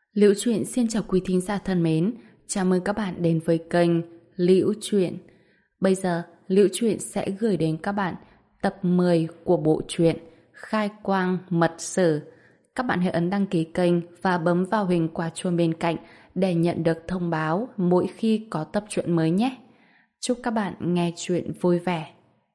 Liễu Chuyện xin chào quý thính giả thân mến, chào mừng các bạn đến với kênh Liễu Chuyện. Bây giờ, Liễu Chuyện sẽ gửi đến các bạn tập 10 của bộ truyện Khai Quang Mật Sử. Các bạn hãy ấn đăng ký kênh và bấm vào hình quả chuông bên cạnh để nhận được thông báo mỗi khi có tập truyện mới nhé. Chúc các bạn nghe truyện vui vẻ.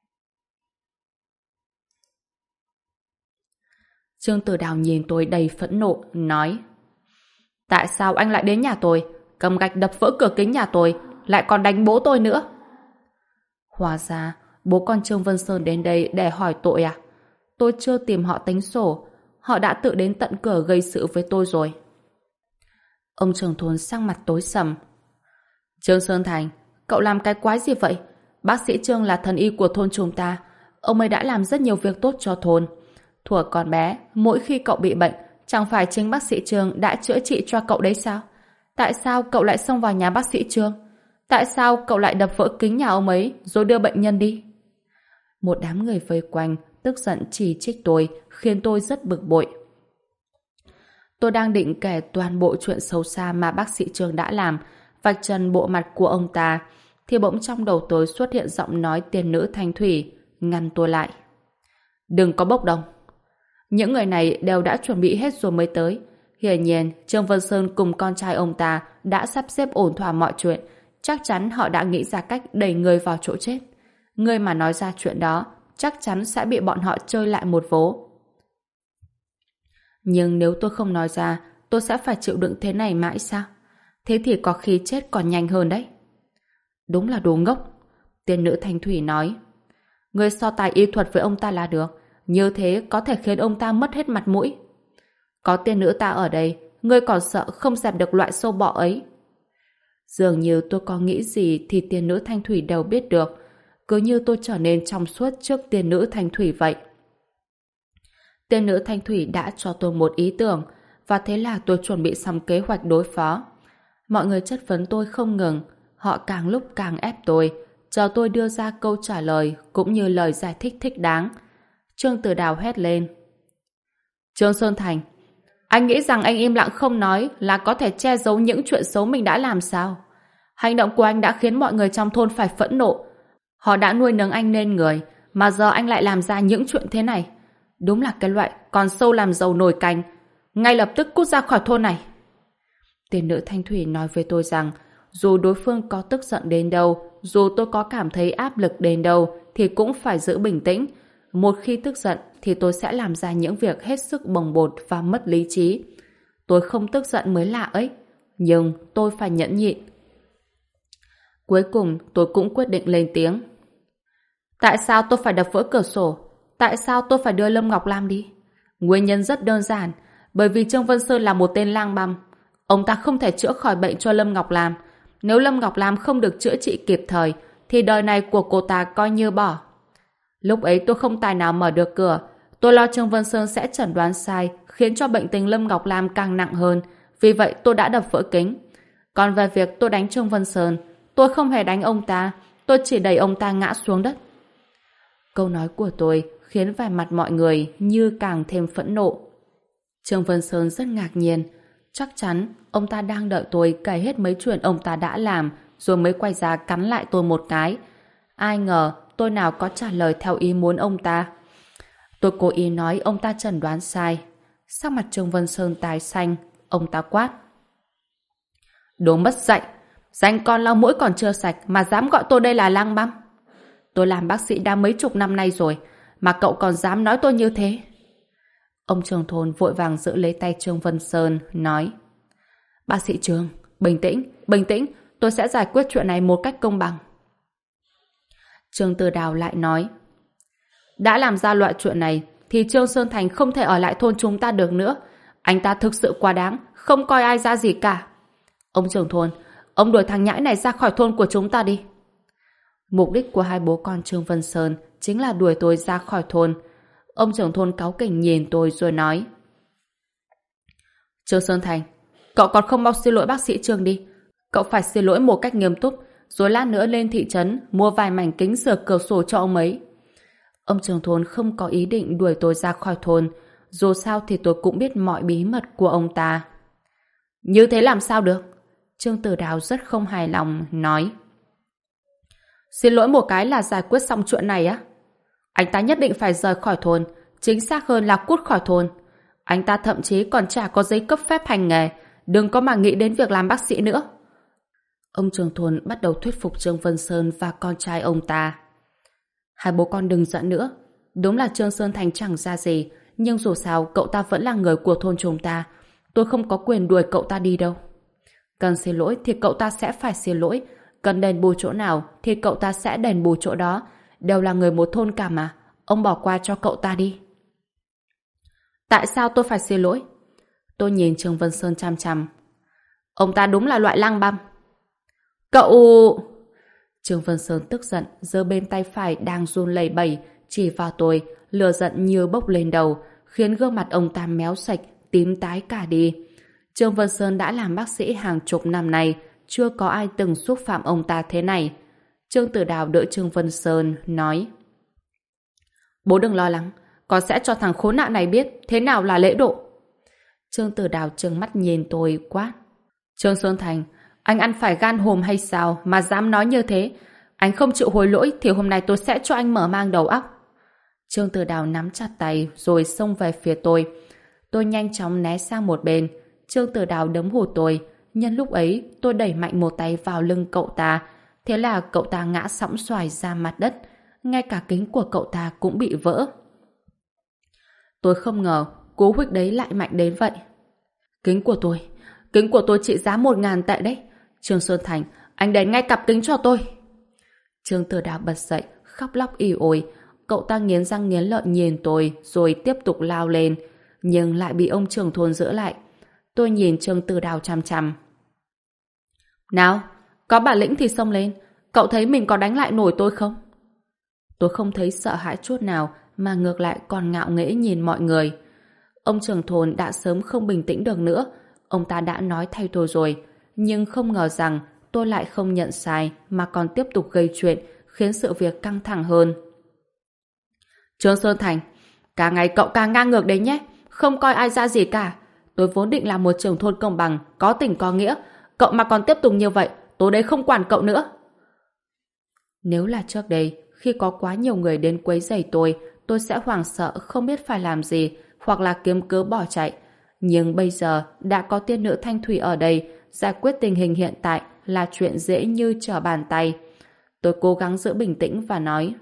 Trương Tử Đào nhìn tôi đầy phẫn nộ, nói: Tại sao anh lại đến nhà tôi, cầm gạch đập vỡ cửa kính nhà tôi, lại còn đánh bố tôi nữa? Hóa ra, bố con Trương Vân Sơn đến đây để hỏi tội à? Tôi chưa tìm họ tính sổ, họ đã tự đến tận cửa gây sự với tôi rồi. Ông trưởng thôn sắc mặt tối sầm. Trương Sơn Thành, cậu làm cái quái gì vậy? Bác sĩ Trương là thần y của thôn chúng ta, ông ấy đã làm rất nhiều việc tốt cho thôn. Thuở còn bé, mỗi khi cậu bị bệnh, chẳng phải chính bác sĩ Trương đã chữa trị cho cậu đấy sao? Tại sao cậu lại xông vào nhà bác sĩ Trương? Tại sao cậu lại đập vỡ kính nhà ông ấy rồi đưa bệnh nhân đi? Một đám người vây quanh tức giận chỉ trích tôi, khiến tôi rất bực bội. Tôi đang định kể toàn bộ chuyện xấu xa mà bác sĩ Trương đã làm, vạch trần bộ mặt của ông ta, thì bỗng trong đầu tôi xuất hiện giọng nói tiên nữ Thanh Thủy, ngăn tôi lại. Đừng có bốc đồng. Những người này đều đã chuẩn bị hết rồi mới tới. Hiển nhiên, Trương Vân Sơn cùng con trai ông ta đã sắp xếp ổn thỏa mọi chuyện. Chắc chắn họ đã nghĩ ra cách đẩy người vào chỗ chết. Người mà nói ra chuyện đó chắc chắn sẽ bị bọn họ chơi lại một vố. Nhưng nếu tôi không nói ra, tôi sẽ phải chịu đựng thế này mãi sao? Thế thì có khi chết còn nhanh hơn đấy. Đúng là đồ ngốc. Tiên nữ Thanh Thủy nói. Người so tài y thuật với ông ta là được. Như thế có thể khiến ông ta mất hết mặt mũi. Có tiên nữ ta ở đây, ngươi còn sợ không dẹp được loại sâu bọ ấy. Dường như tôi có nghĩ gì thì tiên nữ Thanh Thủy đều biết được. Cứ như tôi trở nên trong suốt trước tiên nữ Thanh Thủy vậy. Tiên nữ Thanh Thủy đã cho tôi một ý tưởng, và thế là tôi chuẩn bị xong kế hoạch đối phó. Mọi người chất vấn tôi không ngừng, họ càng lúc càng ép tôi, chờ tôi đưa ra câu trả lời cũng như lời giải thích thích đáng. Trương Tử Đào hét lên. Trương Sơn Thành, anh nghĩ rằng anh im lặng không nói là có thể che giấu những chuyện xấu mình đã làm sao? Hành động của anh đã khiến mọi người trong thôn phải phẫn nộ. Họ đã nuôi nấng anh nên người, mà giờ anh lại làm ra những chuyện thế này. Đúng là cái loại con sâu làm dầu nồi canh. Ngay lập tức cút ra khỏi thôn này. Tiên nữ Thanh Thủy nói với tôi rằng dù đối phương có tức giận đến đâu, dù tôi có cảm thấy áp lực đến đâu, thì cũng phải giữ bình tĩnh. Một khi tức giận thì tôi sẽ làm ra những việc hết sức bồng bột và mất lý trí. Tôi không tức giận mới lạ ấy, nhưng tôi phải nhẫn nhịn. Cuối cùng tôi cũng quyết định lên tiếng. Tại sao tôi phải đập vỡ cửa sổ? Tại sao tôi phải đưa Lâm Ngọc Lam đi? Nguyên nhân rất đơn giản, bởi vì Trương Vân Sơn là một tên lang băm. Ông ta không thể chữa khỏi bệnh cho Lâm Ngọc Lam. Nếu Lâm Ngọc Lam không được chữa trị kịp thời, thì đời này của cô ta coi như bỏ. Lúc ấy tôi không tài nào mở được cửa. Tôi lo Trương Vân Sơn sẽ chẩn đoán sai, khiến cho bệnh tình Lâm Ngọc Lam càng nặng hơn. Vì vậy tôi đã đập vỡ kính. Còn về việc tôi đánh Trương Vân Sơn, tôi không hề đánh ông ta. Tôi chỉ đẩy ông ta ngã xuống đất. Câu nói của tôi khiến vẻ mặt mọi người như càng thêm phẫn nộ. Trương Vân Sơn rất ngạc nhiên. Chắc chắn ông ta đang đợi tôi kể hết mấy chuyện ông ta đã làm, rồi mới quay ra cắn lại tôi một cái. Ai ngờ tôi nào có trả lời theo ý muốn ông ta. Tôi cố ý nói ông ta chẩn đoán sai. Sắc mặt Trương Vân Sơn tái xanh, ông ta quát. Đồ mất dạy, danh con lau mũi còn chưa sạch mà dám gọi tôi đây là lang băm. Tôi làm bác sĩ đã mấy chục năm nay rồi, mà cậu còn dám nói tôi như thế. Ông trưởng thôn vội vàng giữ lấy tay Trương Vân Sơn, nói. Bác sĩ Trương, bình tĩnh, tôi sẽ giải quyết chuyện này một cách công bằng. Trương Tử Đào lại nói. Đã làm ra loại chuyện này, thì Trương Sơn Thành không thể ở lại thôn chúng ta được nữa. Anh ta thực sự quá đáng, không coi ai ra gì cả. Ông trưởng thôn, ông đuổi thằng nhãi này ra khỏi thôn của chúng ta đi. Mục đích của hai bố con Trương Vân Sơn chính là đuổi tôi ra khỏi thôn. Ông trưởng thôn cáu kỉnh nhìn tôi rồi nói. Trương Sơn Thành, cậu còn không mau xin lỗi bác sĩ Trương đi. Cậu phải xin lỗi một cách nghiêm túc, rồi lát nữa lên thị trấn mua vài mảnh kính sửa cửa sổ cho ông ấy. Ông trưởng thôn không có ý định đuổi tôi ra khỏi thôn. Dù sao thì tôi cũng biết mọi bí mật của ông ta. Như thế làm sao được? Trương Tử Đào rất không hài lòng, nói. Xin lỗi một cái là giải quyết xong chuyện này á. Anh ta nhất định phải rời khỏi thôn, chính xác hơn là cút khỏi thôn. Anh ta thậm chí còn chả có giấy cấp phép hành nghề, đừng có mà nghĩ đến việc làm bác sĩ nữa. Ông trưởng thôn bắt đầu thuyết phục Trương Vân Sơn và con trai ông ta. Hai bố con đừng giận nữa. Đúng là Trương Sơn Thành chẳng ra gì, nhưng dù sao cậu ta vẫn là người của thôn chúng ta. Tôi không có quyền đuổi cậu ta đi đâu. Cần xin lỗi thì cậu ta sẽ phải xin lỗi. Cần đền bù chỗ nào thì cậu ta sẽ đền bù chỗ đó. Đều là người một thôn cả mà. Ông bỏ qua cho cậu ta đi. Tại sao tôi phải xin lỗi? Tôi nhìn Trương Vân Sơn chăm chăm. Ông ta đúng là loại lang băm. Cậu... Trương Vân Sơn tức giận, giơ bên tay phải đang run lẩy bẩy, chỉ vào tôi, lửa giận như bốc lên đầu, khiến gương mặt ông ta méo sạch, tím tái cả đi. Trương Vân Sơn đã làm bác sĩ hàng chục năm nay, chưa có ai từng xúc phạm ông ta thế này. Trương Tử Đào đỡ Trương Vân Sơn, nói. Bố đừng lo lắng, con sẽ cho thằng khốn nạn này biết thế nào là lễ độ. Trương Tử Đào trừng mắt nhìn tôi quát. Trương Sơn Thành, anh ăn phải gan hùm hay sao mà dám nói như thế? Anh không chịu hối lỗi thì hôm nay tôi sẽ cho anh mở mang đầu óc. Trương Tử Đào nắm chặt tay rồi xông về phía tôi. Tôi nhanh chóng né sang một bên. Trương Tử Đào đấm hụt tôi. Nhân lúc ấy tôi đẩy mạnh một tay vào lưng cậu ta. Thế là cậu ta ngã sõng xoài ra mặt đất. Ngay cả kính của cậu ta cũng bị vỡ. Tôi không ngờ cú huých đấy lại mạnh đến vậy. Kính của tôi trị giá 1.000 tệ đấy. Trương Sơn Thành, anh đền ngay cặp kính cho tôi. Trương Tử Đào bật dậy, khóc lóc ì ôi. Cậu ta nghiến răng nghiến lợi nhìn tôi rồi tiếp tục lao lên, nhưng lại bị ông trưởng thôn giữ lại. Tôi nhìn Trương Tử Đào chằm chằm. Nào, có bản lĩnh thì xông lên. Cậu thấy mình có đánh lại nổi tôi không? Tôi không thấy sợ hãi chút nào, mà ngược lại còn ngạo nghễ nhìn mọi người. Ông trưởng thôn đã sớm không bình tĩnh được nữa. Ông ta đã nói thay tôi rồi, nhưng không ngờ rằng tôi lại không nhận sai mà còn tiếp tục gây chuyện, khiến sự việc căng thẳng hơn. Trương Sơn Thành, càng ngày cậu càng ngang ngược đấy nhé, không coi ai ra gì cả. Tôi vốn định là một trưởng thôn công bằng, có tình có nghĩa. Cậu mà còn tiếp tục như vậy, tôi đây không quản cậu nữa. Nếu là trước đây, khi có quá nhiều người đến quấy rầy tôi sẽ hoảng sợ không biết phải làm gì, hoặc là kiếm cớ bỏ chạy. Nhưng bây giờ đã có tiên nữ Thanh Thủy ở đây, giải quyết tình hình hiện tại là chuyện dễ như trở bàn tay. Tôi cố gắng giữ bình tĩnh và nói.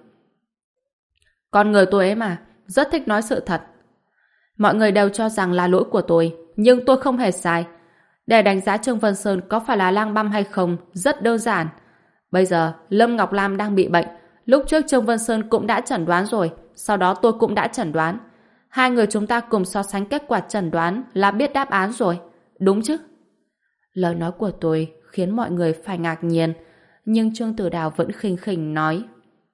Con người tôi ấy mà, rất thích nói sự thật. Mọi người đều cho rằng là lỗi của tôi, nhưng tôi không hề sai. Để đánh giá Trương Vân Sơn có phải là lang băm hay không, rất đơn giản. Bây giờ, Lâm Ngọc Lam đang bị bệnh. Lúc trước Trương Vân Sơn cũng đã chẩn đoán rồi, sau đó tôi cũng đã chẩn đoán. Hai người chúng ta cùng so sánh kết quả chẩn đoán là biết đáp án rồi. Đúng chứ? Lời nói của tôi khiến mọi người phải ngạc nhiên, nhưng Trương Tử Đào vẫn khinh khỉnh nói.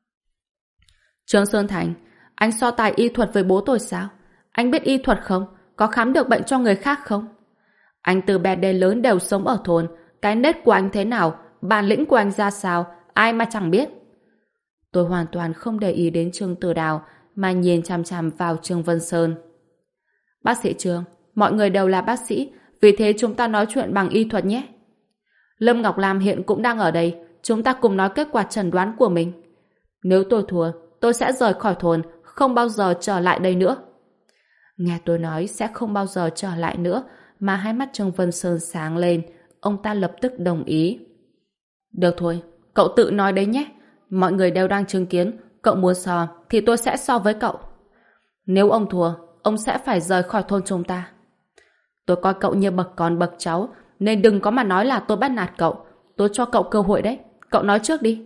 Trương Sơn Thành, anh so tài y thuật với bố tôi sao? Anh biết y thuật không? Có khám được bệnh cho người khác không? Anh từ bé đến lớn đều sống ở thôn. Cái nết của anh thế nào? Bản lĩnh của anh ra sao? Ai mà chẳng biết. Tôi hoàn toàn không để ý đến Trương Tử Đào mà nhìn chằm chằm vào Trương Vân Sơn. Bác sĩ Trương, mọi người đều là bác sĩ, vì thế chúng ta nói chuyện bằng y thuật nhé. Lâm Ngọc Lam hiện cũng đang ở đây, chúng ta cùng nói kết quả chẩn đoán của mình. Nếu tôi thua, tôi sẽ rời khỏi thôn, không bao giờ trở lại đây nữa. Nghe tôi nói sẽ không bao giờ trở lại nữa, mà hai mắt Trương Vân Sơn sáng lên, ông ta lập tức đồng ý. Được thôi, cậu tự nói đấy nhé. Mọi người đều đang chứng kiến, cậu muốn so thì tôi sẽ so với cậu. Nếu ông thua, ông sẽ phải rời khỏi thôn chúng ta. Tôi coi cậu như bậc con bậc cháu, nên đừng có mà nói là tôi bắt nạt cậu. Tôi cho cậu cơ hội đấy, cậu nói trước đi.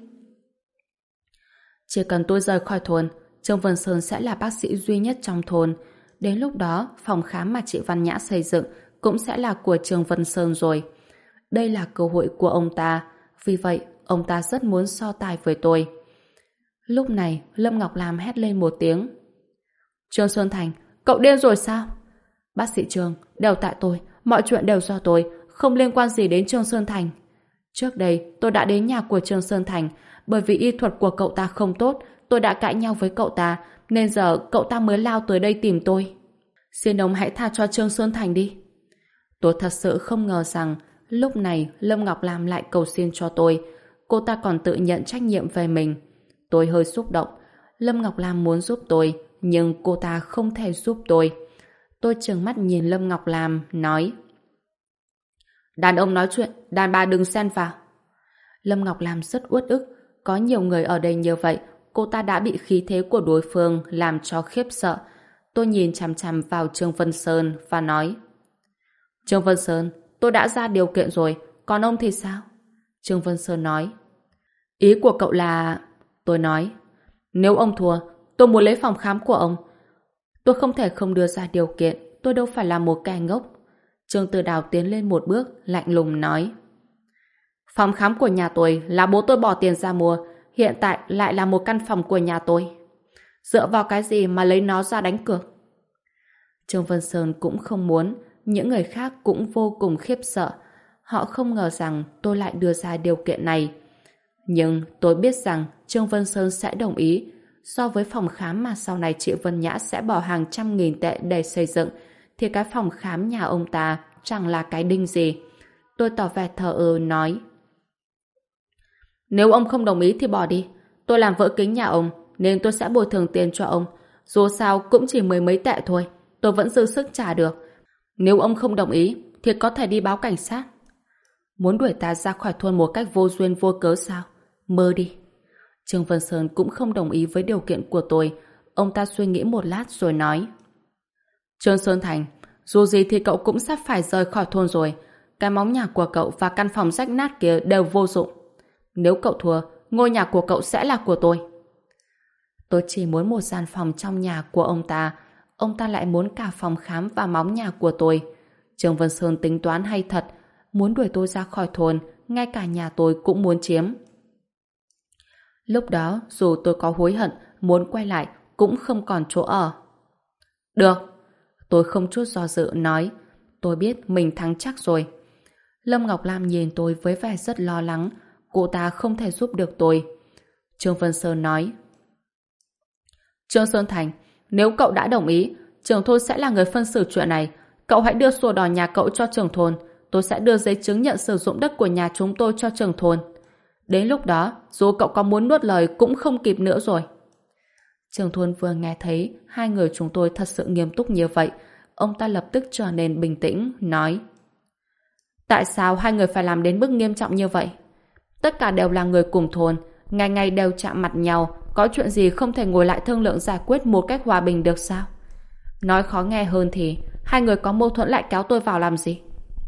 Chỉ cần tôi rời khỏi thôn, Trương Vân Sơn sẽ là bác sĩ duy nhất trong thôn. Đến lúc đó, phòng khám mà chị Văn Nhã xây dựng cũng sẽ là của Trương Vân Sơn rồi. Đây là cơ hội của ông ta, vì vậy ông ta rất muốn so tài với tôi. Lúc này, Lâm Ngọc Lam hét lên một tiếng. Trương Sơn Thành, cậu điên rồi sao? Bác sĩ Trương, đều tại tôi, mọi chuyện đều do tôi, không liên quan gì đến Trương Sơn Thành. Trước đây, tôi đã đến nhà của Trương Sơn Thành, bởi vì y thuật của cậu ta không tốt, tôi đã cãi nhau với cậu ta, nên giờ cậu ta mới lao tới đây tìm tôi. Xin ông hãy tha cho Trương Sơn Thành đi. Tôi thật sự không ngờ rằng lúc này Lâm Ngọc Lam lại cầu xin cho tôi. Cô ta còn tự nhận trách nhiệm về mình. Tôi hơi xúc động. Lâm Ngọc Lam muốn giúp tôi, nhưng cô ta không thể giúp tôi. Tôi trừng mắt nhìn Lâm Ngọc Lam, nói: đàn ông nói chuyện, đàn bà đừng xen vào. Lâm Ngọc Lam rất uất ức. Có nhiều người ở đây như vậy, cô ta đã bị khí thế của đối phương làm cho khiếp sợ. Tôi nhìn chằm chằm vào Trương Vân Sơn và nói: Trương Vân Sơn, tôi đã ra điều kiện rồi, còn ông thì sao? Trương Vân Sơn nói: ý của cậu là... Tôi nói: nếu ông thua, tôi muốn lấy phòng khám của ông. Tôi không thể không đưa ra điều kiện, tôi đâu phải là một kẻ ngốc. Trương Tử Đào tiến lên một bước, lạnh lùng nói: phòng khám của nhà tôi là bố tôi bỏ tiền ra mua, hiện tại lại là một căn phòng của nhà tôi. Dựa vào cái gì mà lấy nó ra đánh cược? Trương Vân Sơn cũng không muốn, những người khác cũng vô cùng khiếp sợ. Họ không ngờ rằng tôi lại đưa ra điều kiện này. Nhưng tôi biết rằng Trương Vân Sơn sẽ đồng ý. So với phòng khám mà sau này chị Vân Nhã sẽ bỏ hàng trăm nghìn tệ để xây dựng, thì cái phòng khám nhà ông ta chẳng là cái đinh gì. Tôi tỏ vẻ thờ ơ nói: nếu ông không đồng ý thì bỏ đi. Tôi làm vỡ kính nhà ông, nên tôi sẽ bồi thường tiền cho ông. Dù sao cũng chỉ mười mấy tệ thôi, tôi vẫn dư sức trả được. Nếu ông không đồng ý thì có thể đi báo cảnh sát. Muốn đuổi ta ra khỏi thôn một cách vô duyên vô cớ sao? Mơ đi. Trương Vân Sơn cũng không đồng ý với điều kiện của tôi. Ông ta suy nghĩ một lát rồi nói: Trương Sơn Thành, dù gì thì cậu cũng sắp phải rời khỏi thôn rồi. Cái móng nhà của cậu và căn phòng rách nát kia đều vô dụng. Nếu cậu thua, ngôi nhà của cậu sẽ là của tôi. Tôi chỉ muốn một gian phòng trong nhà của ông ta. Ông ta lại muốn cả phòng khám và móng nhà của tôi. Trương Vân Sơn tính toán hay thật. Muốn đuổi tôi ra khỏi thôn, ngay cả nhà tôi cũng muốn chiếm. Lúc đó, dù tôi có hối hận, muốn quay lại, cũng không còn chỗ ở. Được. Tôi không chút do dự nói: tôi biết mình thắng chắc rồi. Lâm Ngọc Lam nhìn tôi với vẻ rất lo lắng. Cô ta không thể giúp được tôi. Trương Vân Sơn nói: Trương Sơn Thành, nếu cậu đã đồng ý, trưởng thôn sẽ là người phân xử chuyện này. Cậu hãy đưa sổ đỏ nhà cậu cho trưởng thôn. Tôi sẽ đưa giấy chứng nhận sử dụng đất của nhà chúng tôi cho trưởng thôn. Đến lúc đó, dù cậu có muốn nuốt lời cũng không kịp nữa rồi. Trưởng thôn vừa nghe thấy hai người chúng tôi thật sự nghiêm túc như vậy, ông ta lập tức trở nên bình tĩnh, nói: tại sao hai người phải làm đến mức nghiêm trọng như vậy? Tất cả đều là người cùng thôn, ngày ngày đều chạm mặt nhau, có chuyện gì không thể ngồi lại thương lượng giải quyết một cách hòa bình được sao? Nói khó nghe hơn thì hai người có mâu thuẫn lại kéo tôi vào làm gì?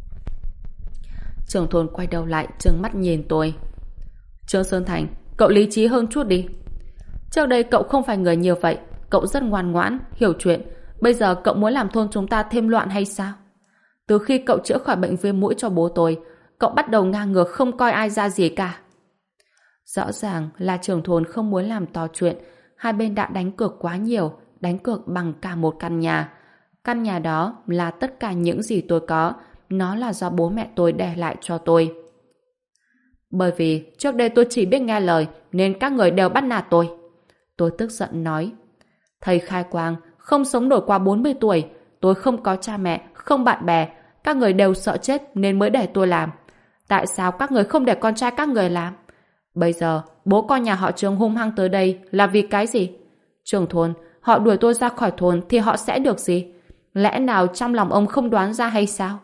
Trưởng thôn quay đầu lại trừng mắt nhìn tôi: Trương Sơn Thành, cậu lý trí hơn chút đi. Trước đây cậu không phải người như vậy, cậu rất ngoan ngoãn, hiểu chuyện. Bây giờ cậu muốn làm thôn chúng ta thêm loạn hay sao? Từ khi cậu chữa khỏi bệnh viêm mũi cho bố tôi, cậu bắt đầu ngang ngược không coi ai ra gì cả. Rõ ràng là trưởng thôn không muốn làm to chuyện. Hai bên đã đánh cược quá nhiều, đánh cược bằng cả một căn nhà. Căn nhà đó là tất cả những gì tôi có, nó là do bố mẹ tôi để lại cho tôi. Bởi vì trước đây tôi chỉ biết nghe lời nên các người đều bắt nạt tôi. Tôi tức giận nói: thầy khai quang, không sống nổi qua 40 tuổi. Tôi không có cha mẹ, không bạn bè. Các người đều sợ chết nên mới để tôi làm. Tại sao các người không để con trai các người làm? Bây giờ bố con nhà họ Trương hung hăng tới đây là vì cái gì? Trưởng thôn, họ đuổi tôi ra khỏi thôn thì họ sẽ được gì? Lẽ nào trong lòng ông không đoán ra hay sao?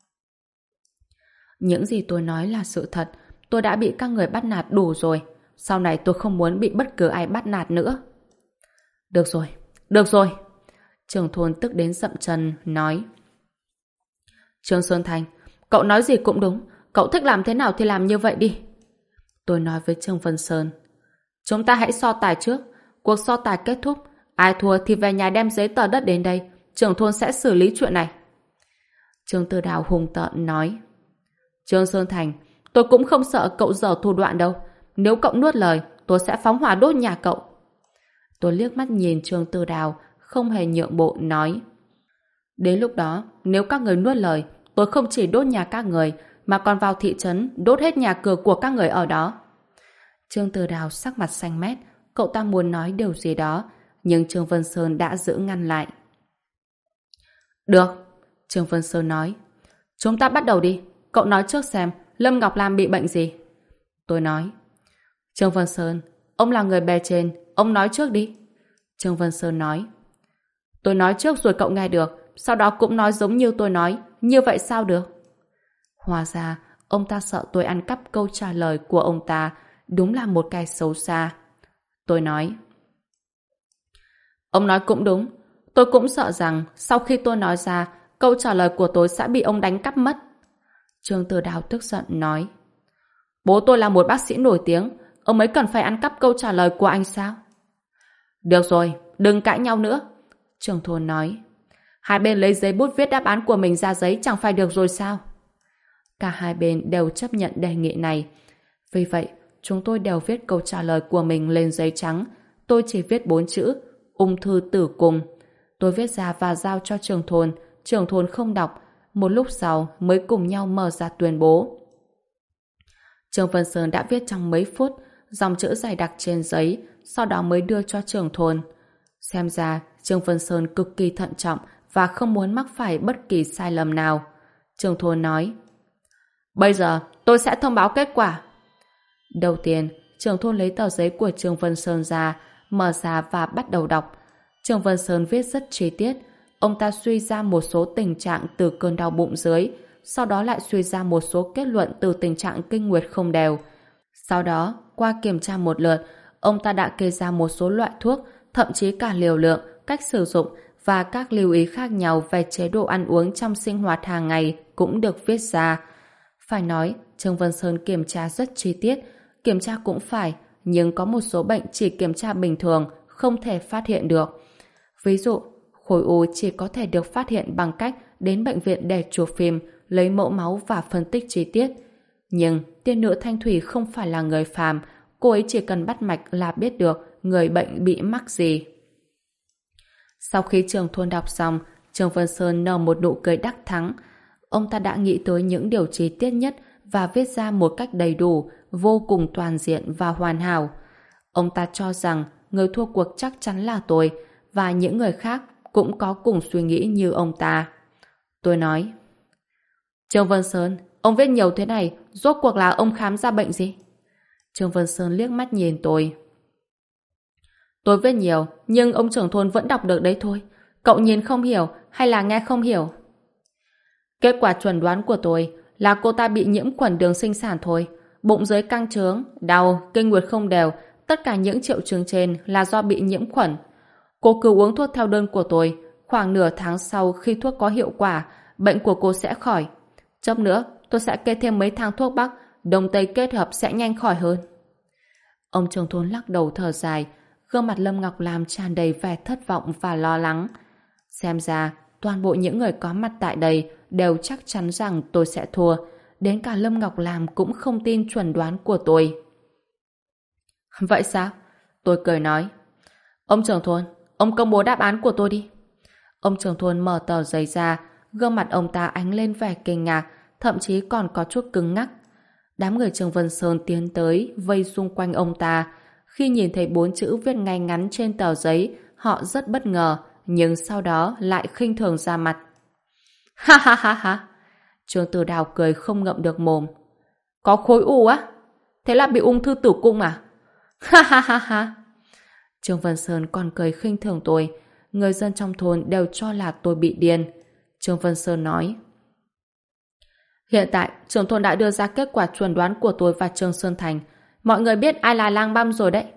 Những gì tôi nói là sự thật. Tôi đã bị các người bắt nạt đủ rồi. Sau này tôi không muốn bị bất cứ ai bắt nạt nữa. Được rồi, được rồi. Trưởng thôn tức đến dậm chân, nói: Trương Sơn Thành, cậu nói gì cũng đúng. Cậu thích làm thế nào thì làm như vậy đi. Tôi nói với Trương Vân Sơn: chúng ta hãy so tài trước. Cuộc so tài kết thúc, ai thua thì về nhà đem giấy tờ đất đến đây. Trưởng thôn sẽ xử lý chuyện này. Trương Tư Đào hùng tợn nói: Trương Sơn Thành, tôi cũng không sợ cậu dở thủ đoạn đâu. Nếu cậu nuốt lời, tôi sẽ phóng hỏa đốt nhà cậu. Tôi liếc mắt nhìn Trương Tư Đào, không hề nhượng bộ, nói: đến lúc đó, nếu các người nuốt lời, tôi không chỉ đốt nhà các người, mà còn vào thị trấn đốt hết nhà cửa của các người ở đó. Trương Tư Đào sắc mặt xanh mét, cậu ta muốn nói điều gì đó, nhưng Trương Vân Sơn đã giữ ngăn lại. Được, Trương Vân Sơn nói: Chúng ta bắt đầu đi. Cậu nói trước xem Lâm Ngọc Lam bị bệnh gì. Tôi nói. Trương Vân Sơn, ông là người bề trên, ông nói trước đi. Trương Vân Sơn nói. Tôi nói trước rồi cậu nghe được, sau đó cũng nói giống như tôi nói, như vậy sao được? Hóa ra, ông ta sợ tôi ăn cắp câu trả lời của ông ta, đúng là một kẻ xấu xa. Tôi nói. Ông nói cũng đúng, tôi cũng sợ rằng sau khi tôi nói ra, câu trả lời của tôi sẽ bị ông đánh cắp mất. Trương Tử Đào tức giận nói. Bố tôi là một bác sĩ nổi tiếng, ông ấy cần phải ăn cắp câu trả lời của anh sao? Được rồi, đừng cãi nhau nữa. Trưởng thôn nói. Hai bên lấy giấy bút viết đáp án của mình ra giấy chẳng phải được rồi sao? Cả hai bên đều chấp nhận đề nghị này. Vì vậy, chúng tôi đều viết câu trả lời của mình lên giấy trắng. Tôi chỉ viết 4 chữ, ung thư tử cung. Tôi viết ra và giao cho trưởng thôn không đọc. Một lúc sau mới cùng nhau mở ra tuyên bố. Trương Vân Sơn đã viết trong mấy phút, dòng chữ dày đặc trên giấy, sau đó mới đưa cho trưởng thôn. Xem ra, Trương Vân Sơn cực kỳ thận trọng và không muốn mắc phải bất kỳ sai lầm nào. Trưởng thôn nói. Bây giờ, tôi sẽ thông báo kết quả. Đầu tiên, trưởng thôn lấy tờ giấy của Trương Vân Sơn ra, mở ra và bắt đầu đọc. Trương Vân Sơn viết rất chi tiết. Ông ta suy ra một số tình trạng từ cơn đau bụng dưới, sau đó lại suy ra một số kết luận từ tình trạng kinh nguyệt không đều. Sau đó, qua kiểm tra một lượt, ông ta đã kê ra một số loại thuốc, thậm chí cả liều lượng, cách sử dụng và các lưu ý khác nhau về chế độ ăn uống trong sinh hoạt hàng ngày cũng được viết ra. Phải nói, Trương Vân Sơn kiểm tra rất chi tiết, kiểm tra cũng phải, nhưng có một số bệnh chỉ kiểm tra bình thường, không thể phát hiện được. Ví dụ, khối u chỉ có thể được phát hiện bằng cách đến bệnh viện để chụp phim, lấy mẫu máu và phân tích chi tiết. Nhưng tiên nữ Thanh Thủy không phải là người phàm, cô ấy chỉ cần bắt mạch là biết được người bệnh bị mắc gì. Sau khi trưởng thôn đọc xong, Trương Vân Sơn nở một nụ cười đắc thắng. Ông ta đã nghĩ tới những điều chi tiết nhất và viết ra một cách đầy đủ, vô cùng toàn diện và hoàn hảo. Ông ta cho rằng người thua cuộc chắc chắn là tôi và những người khác cũng có cùng suy nghĩ như ông ta. Tôi nói. Trương Vân Sơn, ông viết nhiều thế này, rốt cuộc là ông khám ra bệnh gì? Trương Vân Sơn liếc mắt nhìn tôi. Tôi viết nhiều, nhưng ông trưởng thôn vẫn đọc được đấy thôi. Cậu nhìn không hiểu hay là nghe không hiểu? Kết quả chuẩn đoán của tôi là cô ta bị nhiễm khuẩn đường sinh sản thôi. Bụng dưới căng trướng, đau, kinh nguyệt không đều, tất cả những triệu chứng trên là do bị nhiễm khuẩn. Cô cứ uống thuốc theo đơn của tôi, khoảng nửa tháng sau khi thuốc có hiệu quả, bệnh của cô sẽ khỏi. Chốc nữa, tôi sẽ kê thêm mấy thang thuốc bắc, đông tây kết hợp sẽ nhanh khỏi hơn. Ông trưởng thôn lắc đầu thở dài, gương mặt Lâm Ngọc Lam tràn đầy vẻ thất vọng và lo lắng. Xem ra, toàn bộ những người có mặt tại đây đều chắc chắn rằng tôi sẽ thua. Đến cả Lâm Ngọc Lam cũng không tin chuẩn đoán của tôi. Vậy sao? Tôi cười nói. Ông trưởng thôn, ông công bố đáp án của tôi đi. Ông trưởng thôn mở tờ giấy ra, gương mặt ông ta ánh lên vẻ kinh ngạc, thậm chí còn có chút cứng ngắc. Đám người Trương Vân Sơn tiến tới, vây xung quanh ông ta. Khi nhìn thấy 4 chữ viết ngay ngắn trên tờ giấy, họ rất bất ngờ, nhưng sau đó lại khinh thường ra mặt. Ha ha ha ha! Trương Tử Đào cười không ngậm được mồm. Có khối u á? Thế là bị ung thư tử cung à? Ha ha ha ha! Trương Vân Sơn còn cười khinh thường tôi. Người dân trong thôn đều cho là tôi bị điên. Trương Vân Sơn nói. Hiện tại, trưởng thôn đã đưa ra kết quả chuẩn đoán của tôi và Trương Sơn Thành. Mọi người biết ai là Lang Băm rồi đấy.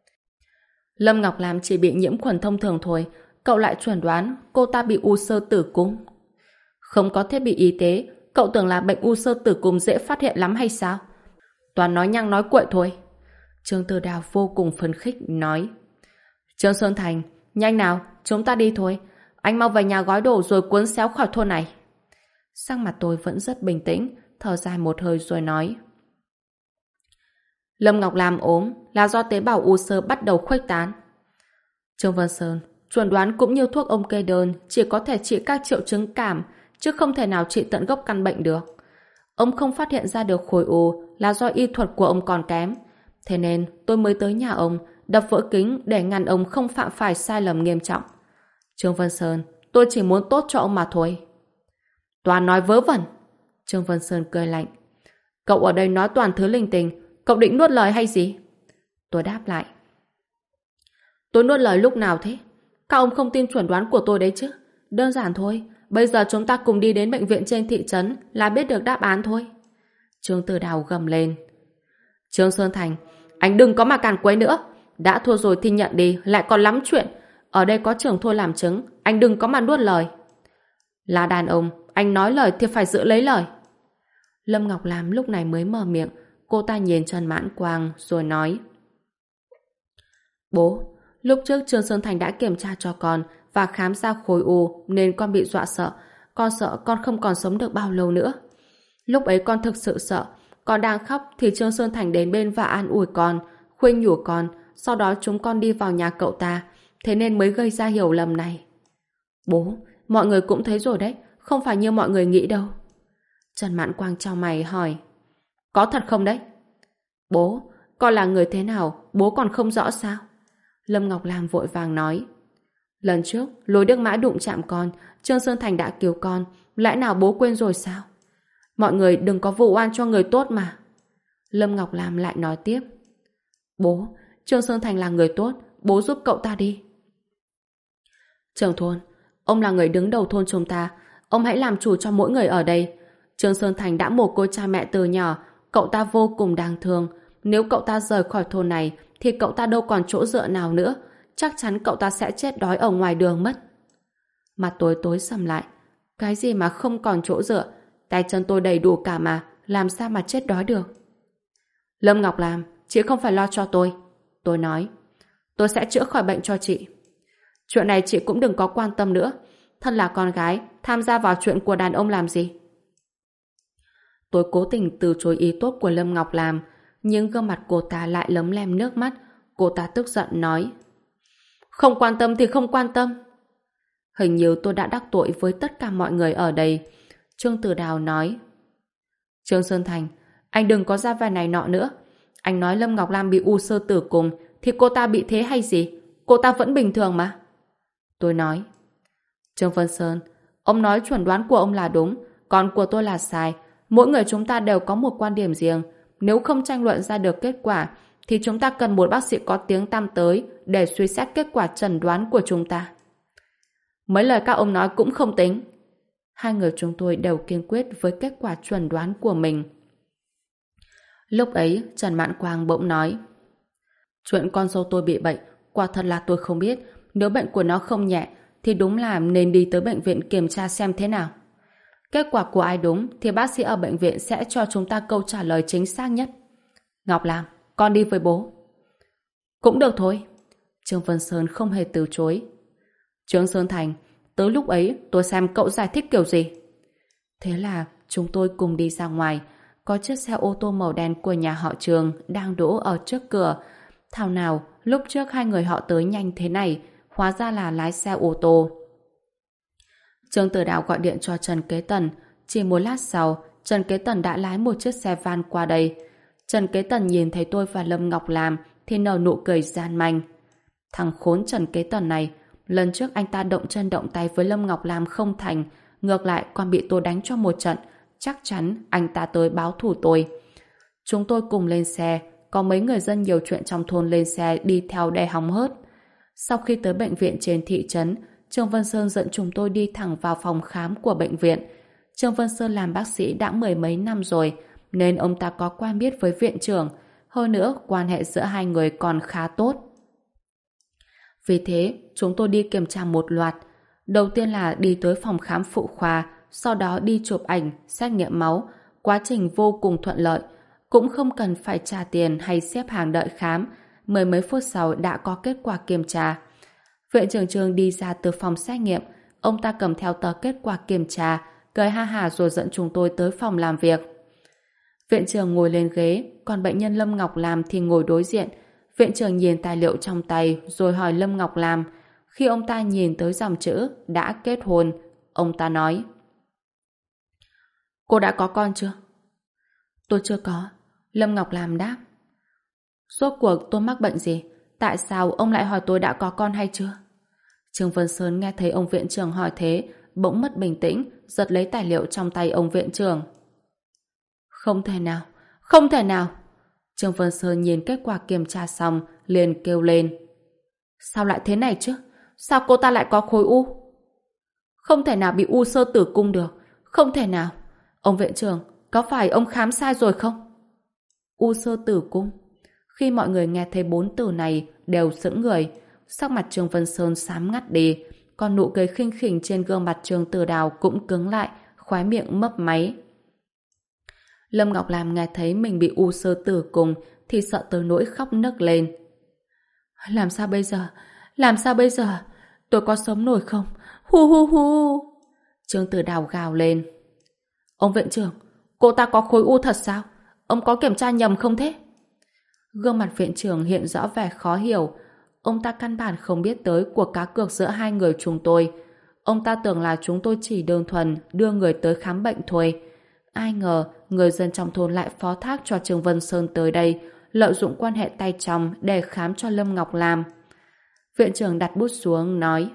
Lâm Ngọc Lam chỉ bị nhiễm khuẩn thông thường thôi, cậu lại chuẩn đoán cô ta bị u xơ tử cung. Không có thiết bị y tế, cậu tưởng là bệnh u xơ tử cung dễ phát hiện lắm hay sao? Toàn nói nhăng nói cuội thôi. Trương Tử Đào vô cùng phấn khích nói. Trương Sơn Thành, nhanh nào, chúng ta đi thôi. Anh mau về nhà gói đồ rồi cuốn xéo khỏi thôn này. Sắc mặt tôi vẫn rất bình tĩnh, thở dài một hơi rồi nói. Lâm Ngọc Lam ốm là do tế bào u xơ bắt đầu khuếch tán. Trương Vân Sơn, chuẩn đoán cũng như thuốc ông kê đơn chỉ có thể trị các triệu chứng cảm, chứ không thể nào trị tận gốc căn bệnh được. Ông không phát hiện ra được khối u là do y thuật của ông còn kém. Thế nên tôi mới tới nhà ông, đập vỡ kính để ngăn ông không phạm phải sai lầm nghiêm trọng. Trương Vân Sơn, tôi chỉ muốn tốt cho ông mà thôi. Toàn nói vớ vẩn. Trương Vân Sơn cười lạnh. Cậu ở đây nói toàn thứ linh tinh, cậu định nuốt lời hay gì? Tôi đáp lại. Tôi nuốt lời lúc nào thế? Các ông không tin chuẩn đoán của tôi đấy chứ. Đơn giản thôi, bây giờ chúng ta cùng đi đến bệnh viện trên thị trấn là biết được đáp án thôi. Trương Tử Đào gầm lên. Trương Sơn Thành, anh đừng có mà càn quấy nữa. Đã thua rồi thì nhận đi, lại còn lắm chuyện. Ở đây có trưởng thua làm chứng, anh đừng có mà nuốt lời. Là đàn ông, anh nói lời thì phải giữ lấy lời. Lâm Ngọc Lam lúc này mới mở miệng, cô ta nhìn Trần Mãn Quang rồi nói. Bố, lúc trước Trương Sơn Thành đã kiểm tra cho con và khám ra khối u nên con bị dọa sợ. Con sợ con không còn sống được bao lâu nữa. Lúc ấy con thực sự sợ. Con đang khóc thì Trương Sơn Thành đến bên và an ủi con, khuyên nhủ con. Sau đó chúng con đi vào nhà cậu ta. Thế nên mới gây ra hiểu lầm này. Bố, mọi người cũng thấy rồi đấy. Không phải như mọi người nghĩ đâu. Trần Mãn Quang chau mày hỏi. Có thật không đấy? Bố, con là người thế nào? Bố còn không rõ sao? Lâm Ngọc Lam vội vàng nói. Lần trước, Lôi Đức Mã đụng chạm con, Trương Sơn Thành đã cứu con. Lẽ nào bố quên rồi sao? Mọi người đừng có vụ oan cho người tốt mà. Lâm Ngọc Lam lại nói tiếp. Bố, Trương Sơn Thành là người tốt, bố giúp cậu ta đi. Trưởng thôn, ông là người đứng đầu thôn chúng ta, ông hãy làm chủ cho mỗi người ở đây. Trương Sơn Thành đã mồ côi cha mẹ từ nhỏ, cậu ta vô cùng đáng thương. Nếu cậu ta rời khỏi thôn này, thì cậu ta đâu còn chỗ dựa nào nữa. Chắc chắn cậu ta sẽ chết đói ở ngoài đường mất. Mặt tôi tối sầm lại. Cái gì mà không còn chỗ dựa? Tay chân tôi đầy đủ cả mà, làm sao mà chết đói được? Lâm Ngọc Lam, chị không phải lo cho tôi. Tôi nói, tôi sẽ chữa khỏi bệnh cho chị. Chuyện này chị cũng đừng có quan tâm nữa. Thân là con gái, tham gia vào chuyện của đàn ông làm gì? Tôi cố tình từ chối ý tốt của Lâm Ngọc Lam, nhưng gương mặt cô ta lại lấm lem nước mắt. Cô ta tức giận nói, không quan tâm thì không quan tâm. Hình như tôi đã đắc tội với tất cả mọi người ở đây. Trương Tử Đào nói, Trương Sơn Thành, anh đừng có ra vẻ này nọ nữa. Anh nói Lâm Ngọc Lam bị u xơ tử cung thì cô ta bị thế hay gì? Cô ta vẫn bình thường mà. Tôi nói, Trương Vân Sơn, ông nói chuẩn đoán của ông là đúng, còn của tôi là sai. Mỗi người chúng ta đều có một quan điểm riêng. Nếu không tranh luận ra được kết quả thì chúng ta cần một bác sĩ có tiếng tăm tới để suy xét kết quả chẩn đoán của chúng ta. Mấy lời các ông nói cũng không tính. Hai người chúng tôi đều kiên quyết với kết quả chuẩn đoán của mình. Lúc ấy, Trần Mãn Quang bỗng nói, chuyện con dâu tôi bị bệnh, quả thật là tôi không biết. Nếu bệnh của nó không nhẹ, thì đúng là nên đi tới bệnh viện kiểm tra xem thế nào. Kết quả của ai đúng, thì bác sĩ ở bệnh viện sẽ cho chúng ta câu trả lời chính xác nhất. Ngọc Lam, con đi với bố. Cũng được thôi. Trương Vân Sơn không hề từ chối. Trương Sơn Thành, tới lúc ấy tôi xem cậu giải thích kiểu gì. Thế là chúng tôi cùng đi ra ngoài. Có chiếc xe ô tô màu đen của nhà họ Trương đang đỗ ở trước cửa. Thảo nào lúc trước hai người họ tới nhanh thế này, hóa ra là lái xe ô tô. Trương Tử Đạo gọi điện cho Trần Kế Tần. Chỉ một lát sau, Trần Kế Tần đã lái một chiếc xe van qua đây. Trần Kế Tần nhìn thấy tôi và Lâm Ngọc Lam thì nở nụ cười gian manh. Thằng khốn Trần Kế Tần này, lần trước anh ta động chân động tay với Lâm Ngọc Lam không thành, ngược lại còn bị tôi đánh cho một trận. Chắc chắn anh ta tới báo thù tôi. Chúng tôi cùng lên xe, có mấy người dân nhiều chuyện trong thôn lên xe đi theo để hóng hớt. Sau khi tới bệnh viện trên thị trấn, Trương Vân Sơn dẫn chúng tôi đi thẳng vào phòng khám của bệnh viện. Trương Vân Sơn làm bác sĩ đã mười mấy năm rồi, nên ông ta có quen biết với viện trưởng. Hơn nữa, quan hệ giữa hai người còn khá tốt. Vì thế, chúng tôi đi kiểm tra một loạt. Đầu tiên là đi tới phòng khám phụ khoa, sau đó đi chụp ảnh, xét nghiệm máu. Quá trình vô cùng thuận lợi, cũng không cần phải trả tiền hay xếp hàng đợi khám. Mười mấy phút sau đã có kết quả kiểm tra. Viện trưởng Trương đi ra từ phòng xét nghiệm, ông ta cầm theo tờ kết quả kiểm tra, cười ha hả rồi dẫn chúng tôi tới phòng làm việc. Viện trưởng ngồi lên ghế, còn bệnh nhân Lâm Ngọc Lam thì ngồi đối diện. Viện trưởng nhìn tài liệu trong tay rồi hỏi Lâm Ngọc Lam. Khi ông ta nhìn tới dòng chữ đã kết hôn, ông ta nói, cô đã có con chưa? Tôi chưa có. Lâm Ngọc Lam đáp. Rốt cuộc tôi mắc bệnh gì? Tại sao ông lại hỏi tôi đã có con hay chưa? Trương Vân Sơn nghe thấy ông viện trưởng hỏi thế, bỗng mất bình tĩnh, giật lấy tài liệu trong tay ông viện trưởng. Không thể nào, không thể nào. Trương Vân Sơn nhìn kết quả kiểm tra xong, liền kêu lên. Sao lại thế này chứ? Sao cô ta lại có khối u? Không thể nào bị u xơ tử cung được. Không thể nào. Ông viện trưởng, có phải ông khám sai rồi không? U xơ tử cung. Khi mọi người nghe thấy 4 từ này đều sững người, sắc mặt Trương Vân Sơn xám ngắt đi, còn nụ cười khinh khỉnh trên gương mặt Trương Tử Đào cũng cứng lại, khóe miệng mấp máy. Lâm Ngọc Lam nghe thấy mình bị u xơ tử cung thì sợ tới nỗi khóc nấc lên. Làm sao bây giờ? Làm sao bây giờ? Tôi có sống nổi không? Hu hu hu! Trương Tử Đào gào lên. Ông viện trưởng, cô ta có khối u thật sao? Ông có kiểm tra nhầm không thế? Gương mặt viện trưởng hiện rõ vẻ khó hiểu. Ông ta căn bản không biết tới cuộc cá cược giữa hai người chúng tôi. Ông ta tưởng là chúng tôi chỉ đơn thuần đưa người tới khám bệnh thôi. Ai ngờ người dân trong thôn lại phó thác cho Trương Vân Sơn tới đây, lợi dụng quan hệ tay trong để khám cho Lâm Ngọc Lam. Viện trưởng đặt bút xuống nói: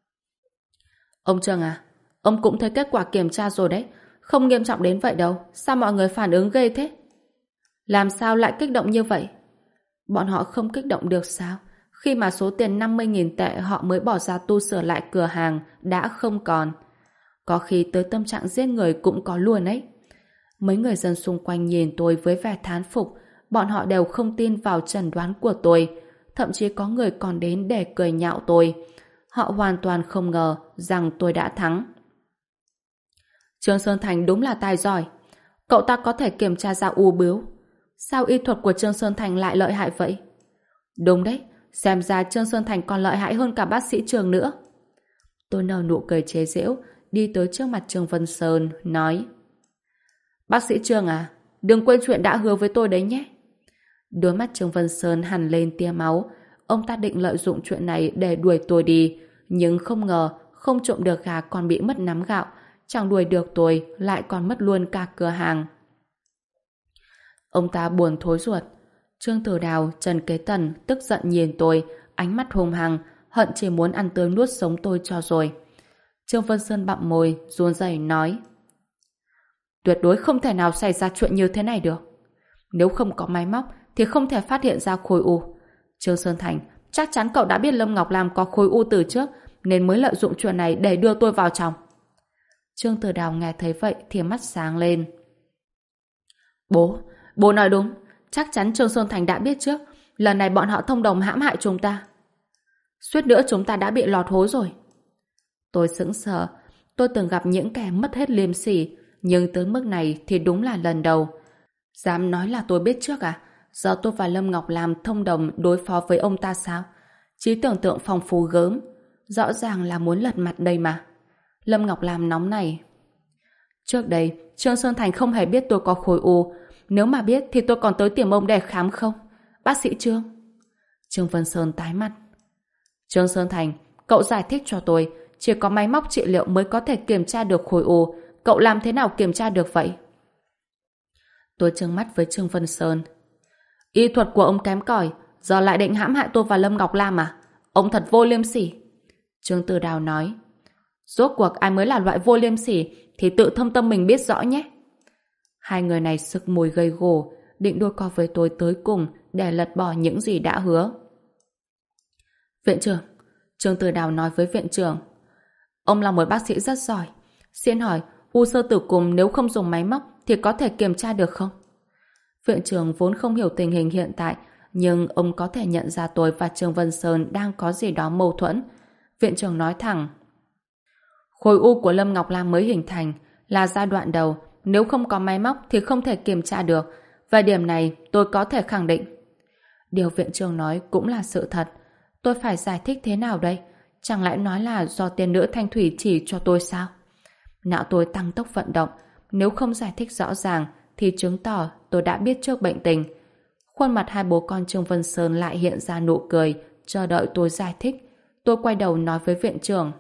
Ông Trương à, ông cũng thấy kết quả kiểm tra rồi đấy, không nghiêm trọng đến vậy đâu, sao mọi người phản ứng ghê thế? Làm sao lại kích động như vậy? Bọn họ không kích động được sao? Khi mà số tiền 50.000 tệ họ mới bỏ ra tu sửa lại cửa hàng đã không còn. Có khi tới tâm trạng giết người cũng có luôn ấy. Mấy người dân xung quanh nhìn tôi với vẻ thán phục, bọn họ đều không tin vào chẩn đoán của tôi, thậm chí có người còn đến để cười nhạo tôi. Họ hoàn toàn không ngờ rằng tôi đã thắng. Trương Sơn Thành đúng là tài giỏi. Cậu ta có thể kiểm tra ra u bướu. Sao y thuật của Trương Sơn Thành lại lợi hại vậy? Đúng đấy, xem ra Trương Sơn Thành còn lợi hại hơn cả bác sĩ Trương nữa. Tôi nở nụ cười chế giễu, đi tới trước mặt Trương Vân Sơn, nói: Bác sĩ Trương à, đừng quên chuyện đã hứa với tôi đấy nhé. Đôi mắt Trương Vân Sơn hằn lên tia máu. Ông ta định lợi dụng chuyện này để đuổi tôi đi, nhưng không ngờ không trộm được gà còn bị mất nắm gạo, chẳng đuổi được tôi lại còn mất luôn cả cửa hàng. Ông ta buồn thối ruột. Trương Tử Đào, Trần Kế Tần tức giận nhìn tôi, ánh mắt hung hăng, hận chỉ muốn ăn tươi nuốt sống tôi cho rồi. Trương Vân Sơn bặm môi, run rẩy nói: Tuyệt đối không thể nào xảy ra chuyện như thế này được. Nếu không có máy móc thì không thể phát hiện ra khối u. Trương Sơn Thành, chắc chắn cậu đã biết Lâm Ngọc Lam có khối u từ trước nên mới lợi dụng chuyện này để đưa tôi vào trong. Trương Tử Đào nghe thấy vậy thì mắt sáng lên. Bố nói đúng. Chắc chắn Trương Sơn Thành đã biết trước. Lần này bọn họ thông đồng hãm hại chúng ta. Suýt nữa chúng ta đã bị lọt hố rồi. Tôi sững sờ. Tôi từng gặp những kẻ mất hết liêm sỉ, nhưng tới mức này thì đúng là lần đầu. Dám nói là tôi biết trước à? Giờ tôi và Lâm Ngọc Lam thông đồng đối phó với ông ta sao? Trí tưởng tượng phong phú gớm. Rõ ràng là muốn lật mặt đây mà. Lâm Ngọc Lam nóng này. Trước đây, Trương Sơn Thành không hề biết tôi có khối u. Nếu mà biết thì tôi còn tới tìm ông để khám không? Bác sĩ Trương. Trương Vân Sơn tái mặt. Trương Sơn Thành, cậu giải thích cho tôi, chỉ có máy móc trị liệu mới có thể kiểm tra được khối u. Cậu làm thế nào kiểm tra được vậy? Tôi trừng mắt với Trương Vân Sơn. Y thuật của ông kém cỏi, giờ lại định hãm hại tôi và Lâm Ngọc Lam à? Ông thật vô liêm sỉ. Trương Tử Đào nói. Rốt cuộc ai mới là loại vô liêm sỉ thì tự thâm tâm mình biết rõ nhé. Hai người này sực mùi gây gổ, định đôi co với tôi tới cùng để lật bỏ những gì đã hứa. Viện trưởng, Trương Tử Đào nói với viện trưởng. Ông là một bác sĩ rất giỏi. Xin hỏi, u xơ tử cung nếu không dùng máy móc thì có thể kiểm tra được không? Viện trưởng vốn không hiểu tình hình hiện tại, nhưng ông có thể nhận ra tôi và Trương Vân Sơn đang có gì đó mâu thuẫn. Viện trưởng nói thẳng. Khối u của Lâm Ngọc Lam mới hình thành, là giai đoạn đầu, nếu không có máy móc thì không thể kiểm tra được. Về điểm này tôi có thể khẳng định. Điều viện trưởng nói cũng là sự thật. Tôi phải giải thích thế nào đây? Chẳng lẽ nói là do tiên nữ Thanh Thủy chỉ cho tôi sao? Não tôi tăng tốc vận động. Nếu không giải thích rõ ràng thì chứng tỏ tôi đã biết trước bệnh tình. Khuôn mặt hai bố con Trương Vân Sơn lại hiện ra nụ cười, chờ đợi tôi giải thích. Tôi quay đầu nói với viện trưởng.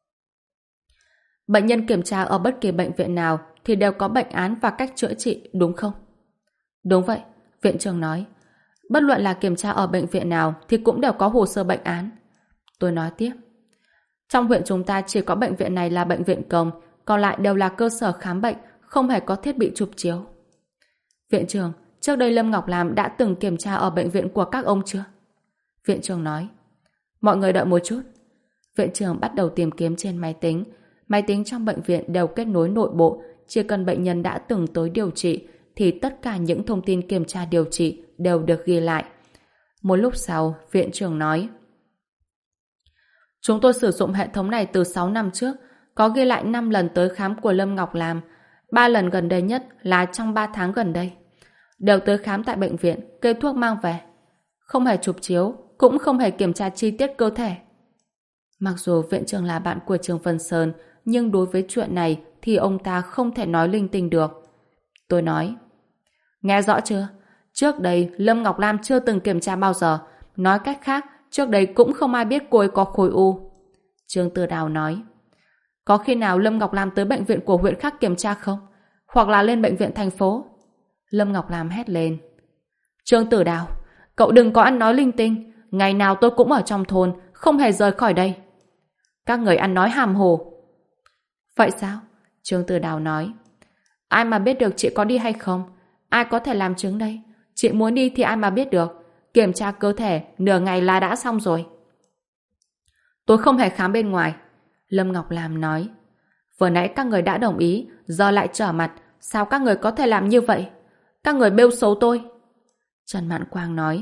Bệnh nhân kiểm tra ở bất kỳ bệnh viện nào thì đều có bệnh án và cách chữa trị, đúng không? Đúng vậy, viện trưởng nói. Bất luận là kiểm tra ở bệnh viện nào thì cũng đều có hồ sơ bệnh án. Tôi nói tiếp. Trong huyện chúng ta chỉ có bệnh viện này là bệnh viện công, còn lại đều là cơ sở khám bệnh, không hề có thiết bị chụp chiếu. Viện trưởng, trước đây Lâm Ngọc Lam đã từng kiểm tra ở bệnh viện của các ông chưa? Viện trưởng nói. Mọi người đợi một chút. Viện trưởng bắt đầu tìm kiếm trên máy tính. Máy tính trong bệnh viện đều kết nối nội bộ, chỉ cần bệnh nhân đã từng tới điều trị thì tất cả những thông tin kiểm tra điều trị đều được ghi lại. Một lúc sau, viện trưởng nói: Chúng tôi sử dụng hệ thống này từ 6 năm trước, có ghi lại 5 lần tới khám của Lâm Ngọc Lam, 3 lần gần đây nhất là trong 3 tháng gần đây. Đều tới khám tại bệnh viện, kê thuốc mang về. Không hề chụp chiếu, cũng không hề kiểm tra chi tiết cơ thể. Mặc dù viện trưởng là bạn của Trương Vân Sơn, nhưng đối với chuyện này thì ông ta không thể nói linh tinh được. Tôi nói: Nghe rõ chưa? Trước đây Lâm Ngọc Lam chưa từng kiểm tra bao giờ. Nói cách khác, trước đây cũng không ai biết cô ấy có khối u. Trương Tử Đào nói: Có khi nào Lâm Ngọc Lam tới bệnh viện của huyện khác kiểm tra không? Hoặc là lên bệnh viện thành phố? Lâm Ngọc Lam hét lên: Trương Tử Đào, cậu đừng có ăn nói linh tinh. Ngày nào tôi cũng ở trong thôn, không hề rời khỏi đây. Các người ăn nói hàm hồ. Vậy sao? Trương Tử Đào nói: Ai mà biết được chị có đi hay không? Ai có thể làm chứng đây? Chị muốn đi thì ai mà biết được? Kiểm tra cơ thể nửa ngày là đã xong rồi. Tôi không hề khám bên ngoài. Lâm Ngọc Lam nói: Vừa nãy các người đã đồng ý, giờ lại trở mặt. Sao các người có thể làm như vậy? Các người bêu xấu tôi. Trần Mạn Quang nói: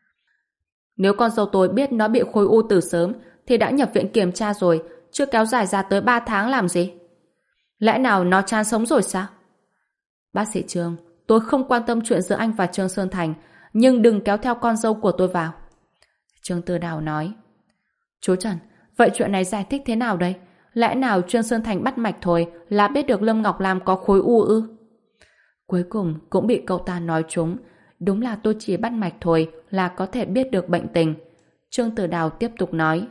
Nếu con dâu tôi biết nó bị khối u từ sớm thì đã nhập viện kiểm tra rồi, chưa kéo dài ra tới 3 tháng làm gì? Lẽ nào nó chán sống rồi sao? Bác sĩ Trương, tôi không quan tâm chuyện giữa anh và Trương Sơn Thành, nhưng đừng kéo theo con dâu của tôi vào. Trương Tư Đào nói: Chú Trần, vậy chuyện này giải thích thế nào đây? Lẽ nào Trương Sơn Thành bắt mạch thôi là biết được Lâm Ngọc Lam có khối u ư? Cuối cùng cũng bị cậu ta nói trúng. Đúng là tôi chỉ bắt mạch thôi là có thể biết được bệnh tình. Trương Tử Đào tiếp tục nói: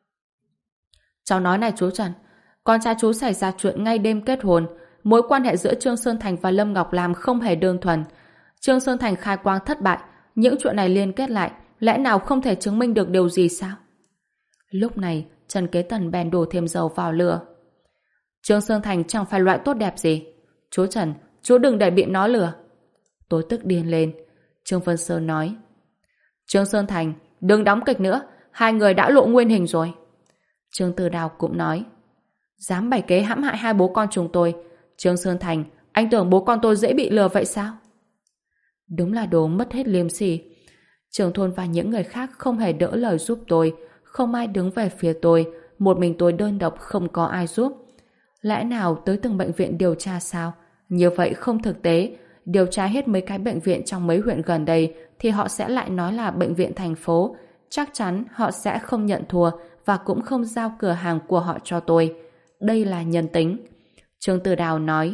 Cháu nói này chú Trần, con trai chú xảy ra chuyện ngay đêm kết hôn. Mối quan hệ giữa Trương Sơn Thành và Lâm Ngọc Lam không hề đơn thuần. Trương Sơn Thành khai quang thất bại, những chuyện này liên kết lại, lẽ nào không thể chứng minh được điều gì sao? Lúc này, Trần Kế Tần bèn đổ thêm dầu vào lửa. Trương Sơn Thành chẳng phải loại tốt đẹp gì. Chú Trần, chú đừng để bị nó lừa. Tôi tức điên lên. Trương Vân Sơn nói: Trương Sơn Thành, đừng đóng kịch nữa, hai người đã lộ nguyên hình rồi. Trương Tử Đào cũng nói: Dám bày kế hãm hại hai bố con chúng tôi. Trương Sơn Thành, anh tưởng bố con tôi dễ bị lừa vậy sao? Đúng là đồ mất hết liêm sỉ. Trưởng thôn và những người khác không hề đỡ lời giúp tôi, không ai đứng về phía tôi, một mình tôi đơn độc không có ai giúp. Lẽ nào tới từng bệnh viện điều tra sao? Như vậy không thực tế. Điều tra hết mấy cái bệnh viện trong mấy huyện gần đây thì họ sẽ lại nói là bệnh viện thành phố. Chắc chắn họ sẽ không nhận thua và cũng không giao cửa hàng của họ cho tôi. Đây là nhân tính. Trương Tử Đào nói: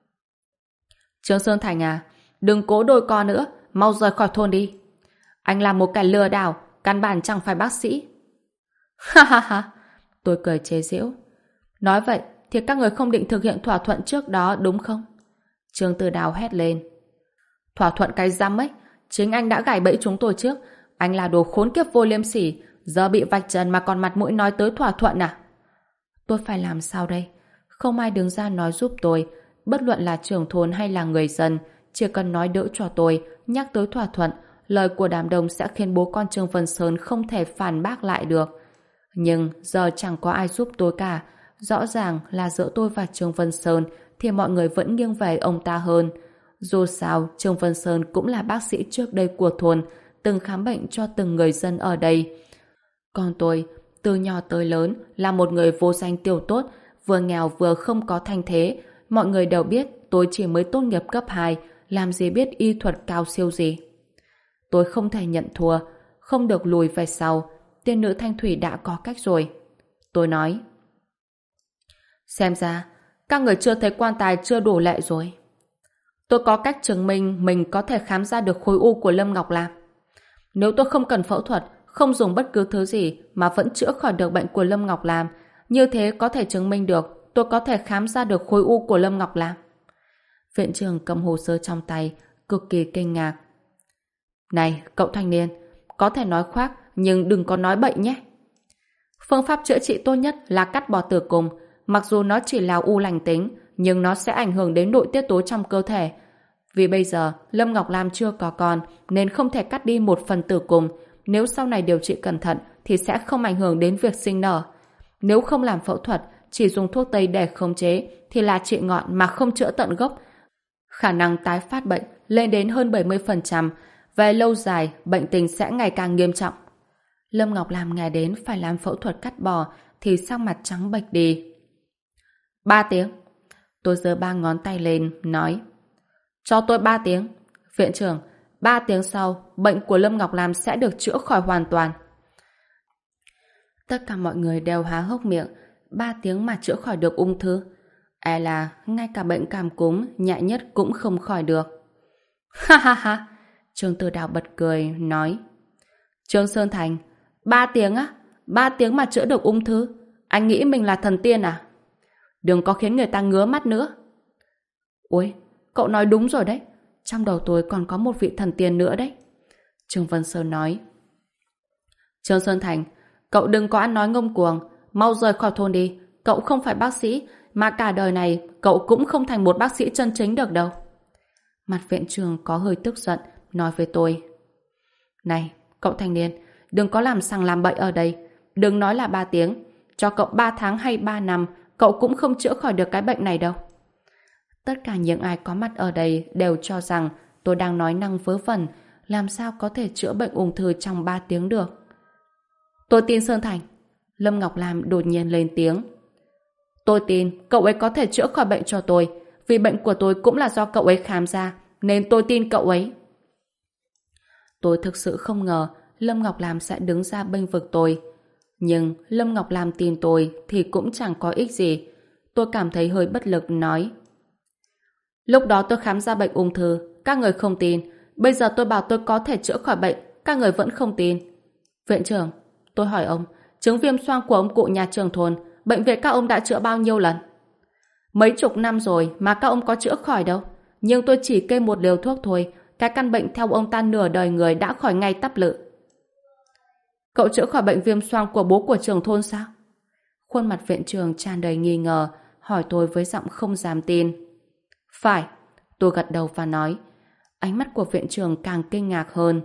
Trương Sơn Thành à, đừng cố đôi co nữa, mau rời khỏi thôn đi. Anh là một kẻ lừa đảo, căn bản chẳng phải bác sĩ. Ha ha ha, tôi cười chế giễu. Nói vậy thì các người không định thực hiện thỏa thuận trước đó đúng không? Trương Tử Đào hét lên: Thỏa thuận cái rắm ấy, chính anh đã gài bẫy chúng tôi trước. Anh là đồ khốn kiếp vô liêm sỉ, giờ bị vạch trần mà còn mặt mũi nói tới thỏa thuận à? Tôi phải làm sao đây? Không ai đứng ra nói giúp tôi, bất luận là trưởng thôn hay là người dân, chỉ cần nói đỡ cho tôi, nhắc tới thỏa thuận, lời của đám đông sẽ khiến bố con Trương Vân Sơn không thể phản bác lại được. Nhưng giờ chẳng có ai giúp tôi cả. Rõ ràng là giữa tôi và Trương Vân Sơn thì mọi người vẫn nghiêng về ông ta hơn. Dù sao, Trương Vân Sơn cũng là bác sĩ trước đây của thôn, từng khám bệnh cho từng người dân ở đây. Còn tôi, từ nhỏ tới lớn, là một người vô danh tiểu tốt, vừa nghèo vừa không có thanh thế. Mọi người đều biết tôi chỉ mới tốt nghiệp cấp 2, làm gì biết y thuật cao siêu gì. Tôi không thể nhận thua, không được lùi về sau. Tiên nữ Thanh Thủy đã có cách rồi. Tôi nói: Xem ra, các người chưa thấy quan tài chưa đủ lệ rồi. Tôi có cách chứng minh mình có thể khám ra được khối u của Lâm Ngọc Lam. Nếu tôi không cần phẫu thuật, không dùng bất cứ thứ gì mà vẫn chữa khỏi được bệnh của Lâm Ngọc Lam, như thế có thể chứng minh được tôi có thể khám ra được khối u của Lâm Ngọc Lam. Viện trưởng cầm hồ sơ trong tay, cực kỳ kinh ngạc. Này, cậu thanh niên, có thể nói khoác, nhưng đừng có nói bậy nhé. Phương pháp chữa trị tốt nhất là cắt bỏ tử cung. Mặc dù nó chỉ là u lành tính, nhưng nó sẽ ảnh hưởng đến nội tiết tố trong cơ thể. Vì bây giờ Lâm Ngọc Lam chưa có con nên không thể cắt đi một phần tử cung. Nếu sau này điều trị cẩn thận thì sẽ không ảnh hưởng đến việc sinh nở. Nếu không làm phẫu thuật, chỉ dùng thuốc tây để khống chế thì là trị ngọn mà không chữa tận gốc. Khả năng tái phát bệnh lên đến hơn 70%. Về lâu dài, bệnh tình sẽ ngày càng nghiêm trọng. Lâm Ngọc Lam nghe đến phải làm phẫu thuật cắt bò thì sắc mặt trắng bệch đi. 3 tiếng. Tôi giơ 3 ngón tay lên, nói: cho tôi 3 tiếng. Viện trưởng, 3 tiếng sau, bệnh của Lâm Ngọc Lam sẽ được chữa khỏi hoàn toàn. Tất cả mọi người đều há hốc miệng. 3 tiếng mà chữa khỏi được ung thư. E là ngay cả bệnh cảm cúm nhẹ nhất cũng không khỏi được. Ha ha ha. Trương Tư Đào bật cười, nói: Trương Sơn Thành, 3 tiếng á? 3 tiếng mà chữa được ung thư? Anh nghĩ mình là thần tiên à? Đừng có khiến người ta ngứa mắt nữa. Ôi, cậu nói đúng rồi đấy. Trong đầu tôi còn có một vị thần tiên nữa đấy. Trương Vân Sơn nói: Trương Sơn Thành, cậu đừng có ăn nói ngông cuồng. Mau rời khỏi thôn đi. Cậu không phải bác sĩ, mà cả đời này cậu cũng không thành một bác sĩ chân chính được đâu. Mặt viện trưởng có hơi tức giận, nói với tôi: Này, cậu thanh niên, đừng có làm sằng làm bậy ở đây. Đừng nói là 3 tiếng. Cho cậu 3 tháng hay 3 năm, cậu cũng không chữa khỏi được cái bệnh này đâu. Tất cả những ai có mặt ở đây đều cho rằng tôi đang nói năng vớ vẩn, làm sao có thể chữa bệnh ung thư trong 3 tiếng được. Tôi tin Sơn Thành. Lâm Ngọc Lam đột nhiên lên tiếng. Tôi tin cậu ấy có thể chữa khỏi bệnh cho tôi, vì bệnh của tôi cũng là do cậu ấy khám ra, nên tôi tin cậu ấy. Tôi thực sự không ngờ Lâm Ngọc Lam sẽ đứng ra bênh vực tôi. Nhưng Lâm Ngọc Lam tin tôi thì cũng chẳng có ích gì. Tôi cảm thấy hơi bất lực, nói: Lúc đó tôi khám ra bệnh ung thư, các người không tin. Bây giờ tôi bảo tôi có thể chữa khỏi bệnh, các người vẫn không tin. Viện trưởng, tôi hỏi ông, chứng viêm xoang của ông cụ nhà trường thôn, bệnh viện các ông đã chữa bao nhiêu lần? Mấy chục năm rồi mà các ông có chữa khỏi đâu. Nhưng tôi chỉ kê một liều thuốc thôi, cái căn bệnh theo ông ta nửa đời người đã khỏi ngay tắp lự. Cậu chữa khỏi bệnh viêm xoang của bố của trường thôn sao? Khuôn mặt viện trưởng tràn đầy nghi ngờ, hỏi tôi với giọng không dám tin. Phải, tôi gật đầu và nói. Ánh mắt của viện trưởng càng kinh ngạc hơn.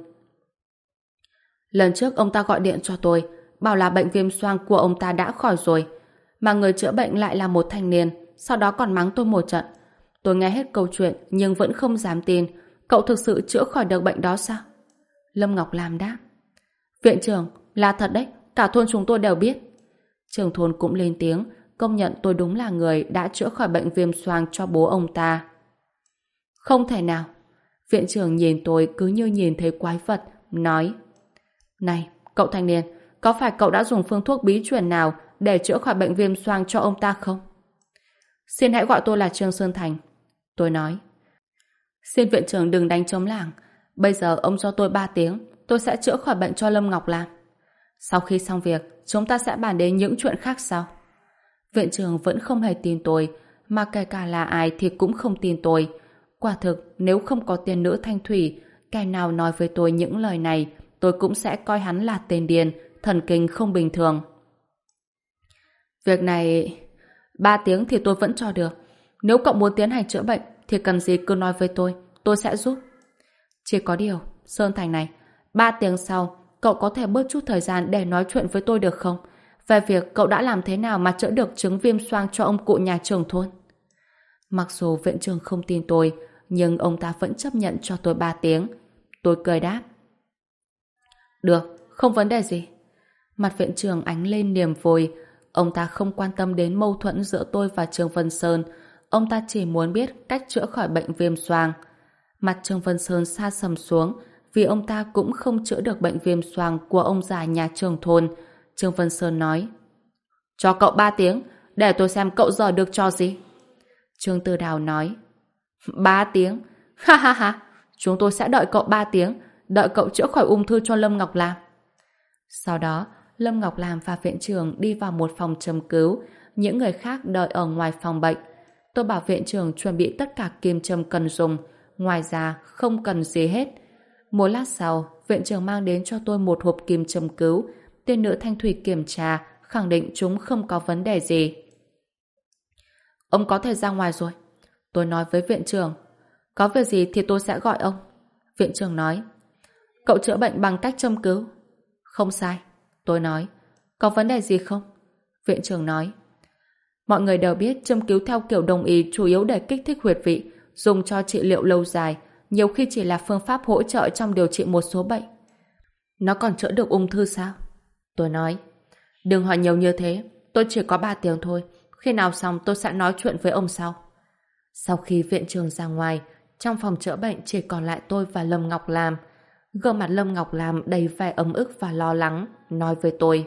Lần trước ông ta gọi điện cho tôi, bảo là bệnh viêm xoang của ông ta đã khỏi rồi, mà người chữa bệnh lại là một thanh niên, sau đó còn mắng tôi một trận. Tôi nghe hết câu chuyện nhưng vẫn không dám tin. Cậu thực sự chữa khỏi được bệnh đó sao? Lâm Ngọc Lam đáp. Viện trưởng, là thật đấy, cả thôn chúng tôi đều biết. Trưởng thôn cũng lên tiếng, công nhận tôi đúng là người đã chữa khỏi bệnh viêm xoang cho bố ông ta. Không thể nào. Viện trưởng nhìn tôi cứ như nhìn thấy quái vật, nói: Này, cậu thanh niên, có phải cậu đã dùng phương thuốc bí truyền nào để chữa khỏi bệnh viêm xoang cho ông ta không? Xin hãy gọi tôi là Trương Sơn Thành. Tôi nói. Xin viện trưởng đừng đánh trống lảng. Bây giờ ông cho tôi 3 tiếng, tôi sẽ chữa khỏi bệnh cho Lâm Ngọc Lam. Sau khi xong việc, chúng ta sẽ bàn đến những chuyện khác sau. Viện trưởng vẫn không hề tin tôi, mà kể cả là ai thì cũng không tin tôi. Quả thực, nếu không có tiên nữ Thanh Thủy, kẻ nào nói với tôi những lời này, tôi cũng sẽ coi hắn là tên điên, thần kinh không bình thường. Việc này 3 tiếng thì tôi vẫn cho được. Nếu cậu muốn tiến hành chữa bệnh thì cần gì cứ nói với tôi sẽ giúp. Chỉ có điều, Sơn Thành này, 3 tiếng sau, cậu có thể bớt chút thời gian để nói chuyện với tôi được không? Về việc cậu đã làm thế nào mà chữa được chứng viêm xoang cho ông cụ nhà trưởng thôn. Mặc dù viện trưởng không tin tôi, nhưng ông ta vẫn chấp nhận cho tôi 3 tiếng. Tôi cười đáp. Được, không vấn đề gì. Mặt viện trưởng ánh lên niềm vui. Ông ta không quan tâm đến mâu thuẫn giữa tôi và Trương Vân Sơn. Ông ta chỉ muốn biết cách chữa khỏi bệnh viêm xoang. Mặt Trương Vân Sơn sa sầm xuống, vì ông ta cũng không chữa được bệnh viêm xoang của ông già nhà trưởng thôn. Trương Vân Sơn nói: Cho cậu 3 tiếng, để tôi xem cậu giờ được cho gì. Trương Tư Đào nói: 3 tiếng? Ha ha ha, chúng tôi sẽ đợi cậu 3 tiếng, đợi cậu chữa khỏi ung thư cho Lâm Ngọc Lam. Sau đó, Lâm Ngọc Lam và viện trưởng đi vào một phòng châm cứu, những người khác đợi ở ngoài phòng bệnh. Tôi bảo viện trưởng chuẩn bị tất cả kim châm cần dùng, ngoài ra không cần gì hết. Một lát sau, viện trưởng mang đến cho tôi một hộp kim châm cứu. Tiên nữ Thanh Thủy kiểm tra, khẳng định chúng không có vấn đề gì. Ông có thể ra ngoài rồi. Tôi nói với viện trưởng. Có việc gì thì tôi sẽ gọi ông. Viện trưởng nói. Cậu chữa bệnh bằng cách châm cứu. Không sai. Tôi nói. Có vấn đề gì không? Viện trưởng nói. Mọi người đều biết châm cứu theo kiểu đồng y chủ yếu để kích thích huyệt vị, dùng cho trị liệu lâu dài, nhiều khi chỉ là phương pháp hỗ trợ trong điều trị một số bệnh. Nó còn chữa được ung thư sao? Tôi nói. Đừng hỏi nhiều như thế, tôi chỉ có 3 tiếng thôi. Khi nào xong tôi sẽ nói chuyện với ông sau. Sau khi viện trưởng ra ngoài, trong phòng chữa bệnh chỉ còn lại tôi và Lâm Ngọc Lam. Gương mặt Lâm Ngọc Lam đầy vẻ ấm ức và lo lắng, nói với tôi.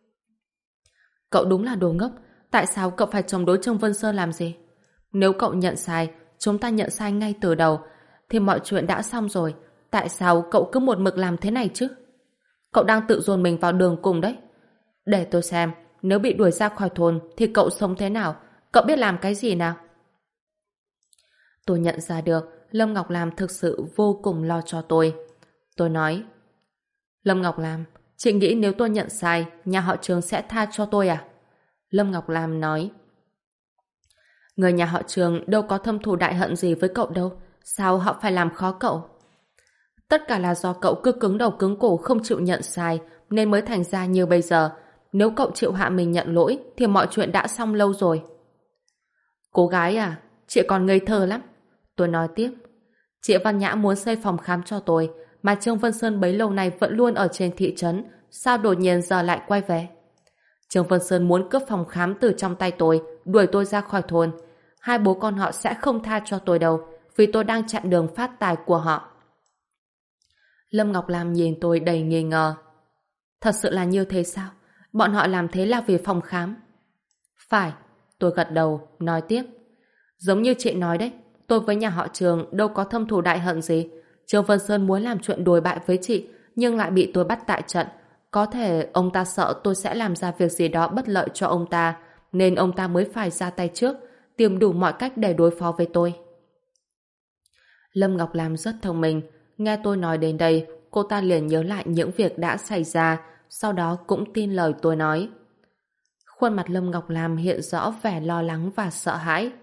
Cậu đúng là đồ ngốc, tại sao cậu phải chống đối Trương Vân Sơn làm gì? Nếu cậu nhận sai, chúng ta nhận sai ngay từ đầu, thì mọi chuyện đã xong rồi. Tại sao cậu cứ một mực làm thế này chứ? Cậu đang tự dồn mình vào đường cùng đấy. Để tôi xem, nếu bị đuổi ra khỏi thôn thì cậu sống thế nào? Cậu biết làm cái gì nào? Tôi nhận ra được Lâm Ngọc Lam thực sự vô cùng lo cho tôi. Tôi nói, Lâm Ngọc Lam, chị nghĩ nếu tôi nhận sai, nhà họ Trương sẽ tha cho tôi à? Lâm Ngọc Lam nói, người nhà họ Trương đâu có thâm thù đại hận gì với cậu đâu. Sao họ phải làm khó cậu? Tất cả là do cậu cứ cứng đầu cứng cổ không chịu nhận sai nên mới thành ra như bây giờ. Nếu cậu chịu hạ mình nhận lỗi thì mọi chuyện đã xong lâu rồi. Cô gái à, chị còn ngây thơ lắm. Tôi nói tiếp. Chị Văn Nhã muốn xây phòng khám cho tôi, mà Trương Vân Sơn bấy lâu nay vẫn luôn ở trên thị trấn, sao đột nhiên giờ lại quay về? Trương Vân Sơn muốn cướp phòng khám từ trong tay tôi, đuổi tôi ra khỏi thôn. Hai bố con họ sẽ không tha cho tôi đâu, vì tôi đang chặn đường phát tài của họ. Lâm Ngọc Lam nhìn tôi đầy nghi ngờ. Thật sự là như thế sao? Bọn họ làm thế là vì phòng khám? Phải, tôi gật đầu, nói tiếp. Giống như chị nói đấy, tôi với nhà họ Trương đâu có thâm thù đại hận gì. Trương Vân Sơn muốn làm chuyện đồi bại với chị, nhưng lại bị tôi bắt tại trận. Có thể ông ta sợ tôi sẽ làm ra việc gì đó bất lợi cho ông ta, nên ông ta mới phải ra tay trước, tìm đủ mọi cách để đối phó với tôi. Lâm Ngọc Lam rất thông minh. Nghe tôi nói đến đây, cô ta liền nhớ lại những việc đã xảy ra, sau đó cũng tin lời tôi nói. Khuôn mặt Lâm Ngọc Lam hiện rõ vẻ lo lắng và sợ hãi.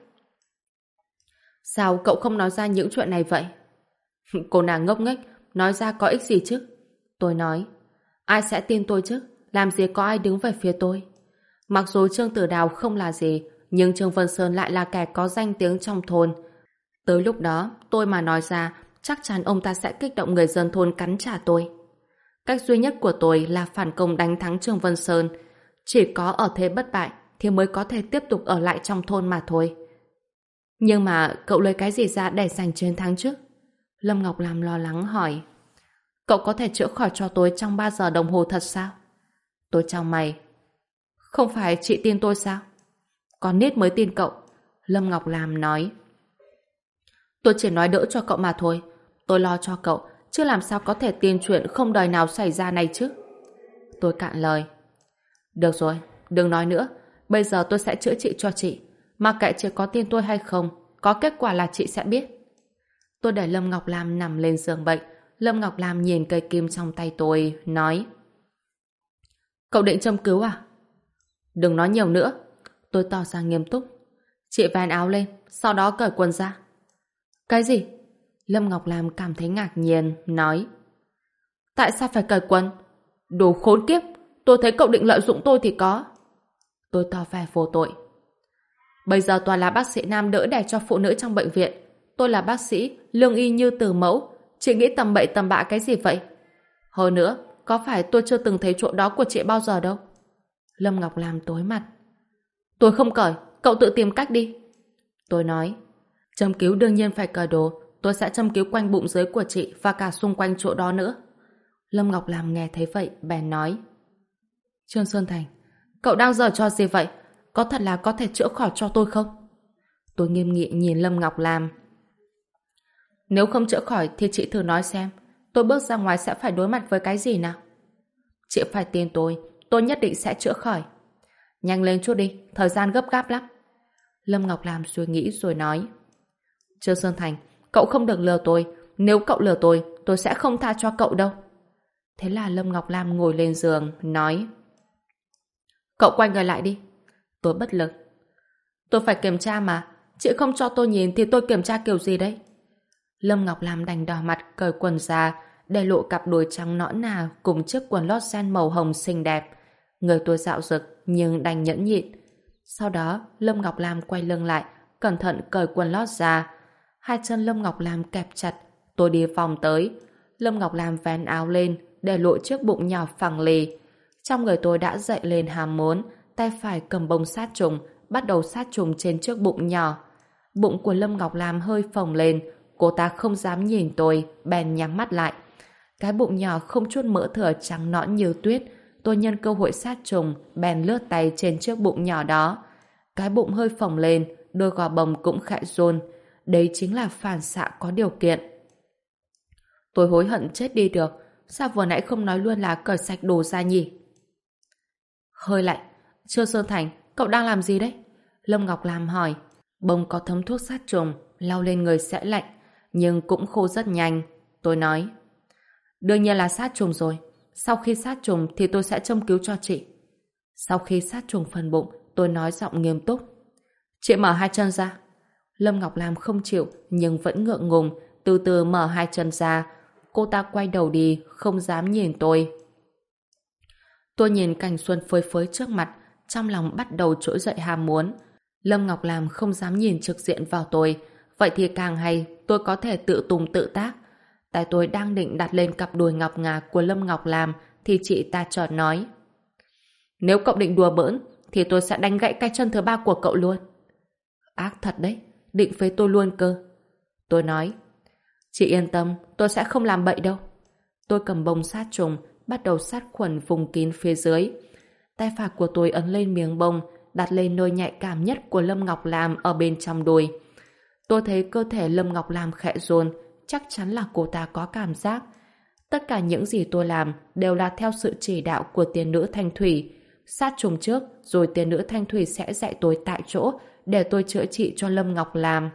Sao cậu không nói ra những chuyện này vậy? Cô nàng ngốc nghếch, nói ra có ích gì chứ? Tôi nói, ai sẽ tin tôi chứ? Làm gì có ai đứng về phía tôi? Mặc dù Trương Tử Đào không là gì, nhưng Trương Vân Sơn lại là kẻ có danh tiếng trong thôn. Tới lúc đó, tôi mà nói ra, chắc chắn ông ta sẽ kích động người dân thôn cắn trả tôi. Cách duy nhất của tôi là phản công đánh thắng Trương Vân Sơn. Chỉ có ở thế bất bại thì mới có thể tiếp tục ở lại trong thôn mà thôi. Nhưng mà cậu lấy cái gì ra để giành chiến thắng chứ? Lâm Ngọc Lam lo lắng hỏi. Cậu có thể chữa khỏi cho tôi trong 3 giờ đồng hồ thật sao? Tôi chau mày. Không phải chị tin tôi sao? Con nít mới tin cậu. Lâm Ngọc Lam nói. Tôi chỉ nói đỡ cho cậu mà thôi. Tôi lo cho cậu, chứ làm sao có thể tin chuyện không đời nào xảy ra này chứ? Tôi cạn lời. Được rồi, đừng nói nữa. Bây giờ tôi sẽ chữa trị cho chị. Mặc kệ chị có tin tôi hay không, có kết quả là chị sẽ biết. Tôi để Lâm Ngọc Lam nằm lên giường bệnh. Lâm Ngọc Lam nhìn cây kim trong tay tôi, nói. Cậu định châm cứu à? Đừng nói nhiều nữa. Tôi tỏ ra nghiêm túc. Chị vén áo lên, sau đó cởi quần ra. Cái gì? Lâm Ngọc Lam cảm thấy ngạc nhiên, nói. Tại sao phải cởi quần? Đồ khốn kiếp, tôi thấy cậu định lợi dụng tôi thì có. Tôi tỏ vẻ vô tội. Bây giờ toàn là bác sĩ nam đỡ đẻ cho phụ nữ trong bệnh viện. Tôi là bác sĩ, lương y như từ mẫu. Chị nghĩ tầm bậy tầm bạ cái gì vậy? Hơn nữa, có phải tôi chưa từng thấy chỗ đó của chị bao giờ đâu? Lâm Ngọc Lam tối mặt. Tôi không cởi, cậu tự tìm cách đi. Tôi nói. Châm cứu đương nhiên phải cởi đồ. Tôi sẽ châm cứu quanh bụng dưới của chị và cả xung quanh chỗ đó nữa. Lâm Ngọc Lam nghe thấy vậy, bèn nói. Trương Xuân Thành, cậu đang giở trò gì vậy? Có thật là có thể chữa khỏi cho tôi không? Tôi nghiêm nghị nhìn Lâm Ngọc Lam. Nếu không chữa khỏi thì chị thử nói xem, tôi bước ra ngoài sẽ phải đối mặt với cái gì nào? Chị phải tin tôi nhất định sẽ chữa khỏi. Nhanh lên chút đi, thời gian gấp gáp lắm. Lâm Ngọc Lam suy nghĩ rồi nói. Trương Xuân Thành, cậu không được lừa tôi. Nếu cậu lừa tôi sẽ không tha cho cậu đâu. Thế là Lâm Ngọc Lam ngồi lên giường, nói. Cậu quay người lại đi. Tôi bất lực. Tôi phải kiểm tra mà. Chị không cho tôi nhìn thì tôi kiểm tra kiểu gì đấy? Lâm Ngọc Lam đành đỏ mặt cởi quần ra, để lộ cặp đùi trắng nõn nà cùng chiếc quần lót ren màu hồng xinh đẹp. Người tôi dạo dực nhưng đành nhẫn nhịn. Sau đó, Lâm Ngọc Lam quay lưng lại, cẩn thận cởi quần lót ra. Hai chân Lâm Ngọc Lam kẹp chặt, tôi đi vòng tới. Lâm Ngọc Lam vén áo lên, để lộ chiếc bụng nhỏ phẳng lì. Trong người tôi đã dậy lên hàm muốn, tay phải cầm bông sát trùng, bắt đầu sát trùng trên chiếc bụng nhỏ. Bụng của Lâm Ngọc Lam hơi phồng lên, cô ta không dám nhìn tôi, bèn nhắm mắt lại. Cái bụng nhỏ không chút mỡ thừa trắng nõn như tuyết, tôi nhân cơ hội sát trùng, bèn lướt tay trên chiếc bụng nhỏ đó. Cái bụng hơi phồng lên, đôi gò bồng cũng khẽ run. Đấy chính là phản xạ có điều kiện. Tôi hối hận chết đi được, sao vừa nãy không nói luôn là cởi sạch đồ ra nhỉ? Hơi lạnh. Trương Sơn Thành, cậu đang làm gì đấy? Lâm Ngọc Lam hỏi. Bông có thấm thuốc sát trùng, lau lên người sẽ lạnh, nhưng cũng khô rất nhanh. Tôi nói. Đương nhiên là sát trùng rồi. Sau khi sát trùng thì tôi sẽ châm cứu cho chị. Sau khi sát trùng phần bụng, tôi nói giọng nghiêm túc. Chị mở hai chân ra. Lâm Ngọc Lam không chịu, nhưng vẫn ngượng ngùng, từ từ mở hai chân ra. Cô ta quay đầu đi, không dám nhìn tôi. Tôi nhìn cảnh xuân phơi phới trước mặt, trong lòng bắt đầu trỗi dậy ham muốn. Lâm Ngọc Lam không dám nhìn trực diện vào tôi, vậy thì càng hay, tôi có thể tự tung tự tác. Tay tôi đang định đặt lên cặp đùi ngọc ngà của Lâm Ngọc Lam, thì chị ta chợt nói. Nếu cậu định đùa bỡn, thì tôi sẽ đánh gãy cái chân thứ ba của cậu luôn. Ác thật đấy, định phế tôi luôn cơ. Tôi nói. Chị yên tâm, tôi sẽ không làm bậy đâu. Tôi cầm bông sát trùng, bắt đầu sát khuẩn vùng kín phía dưới. Tay phải của tôi ấn lên miếng bông, đặt lên nơi nhạy cảm nhất của Lâm Ngọc Lam ở bên trong đùi. Tôi thấy cơ thể Lâm Ngọc Lam khẽ run, chắc chắn là cô ta có cảm giác. Tất cả những gì tôi làm đều là theo sự chỉ đạo của tiên nữ Thanh Thủy. Sát trùng trước, rồi tiên nữ Thanh Thủy sẽ dạy tôi tại chỗ để tôi chữa trị cho Lâm Ngọc Lam.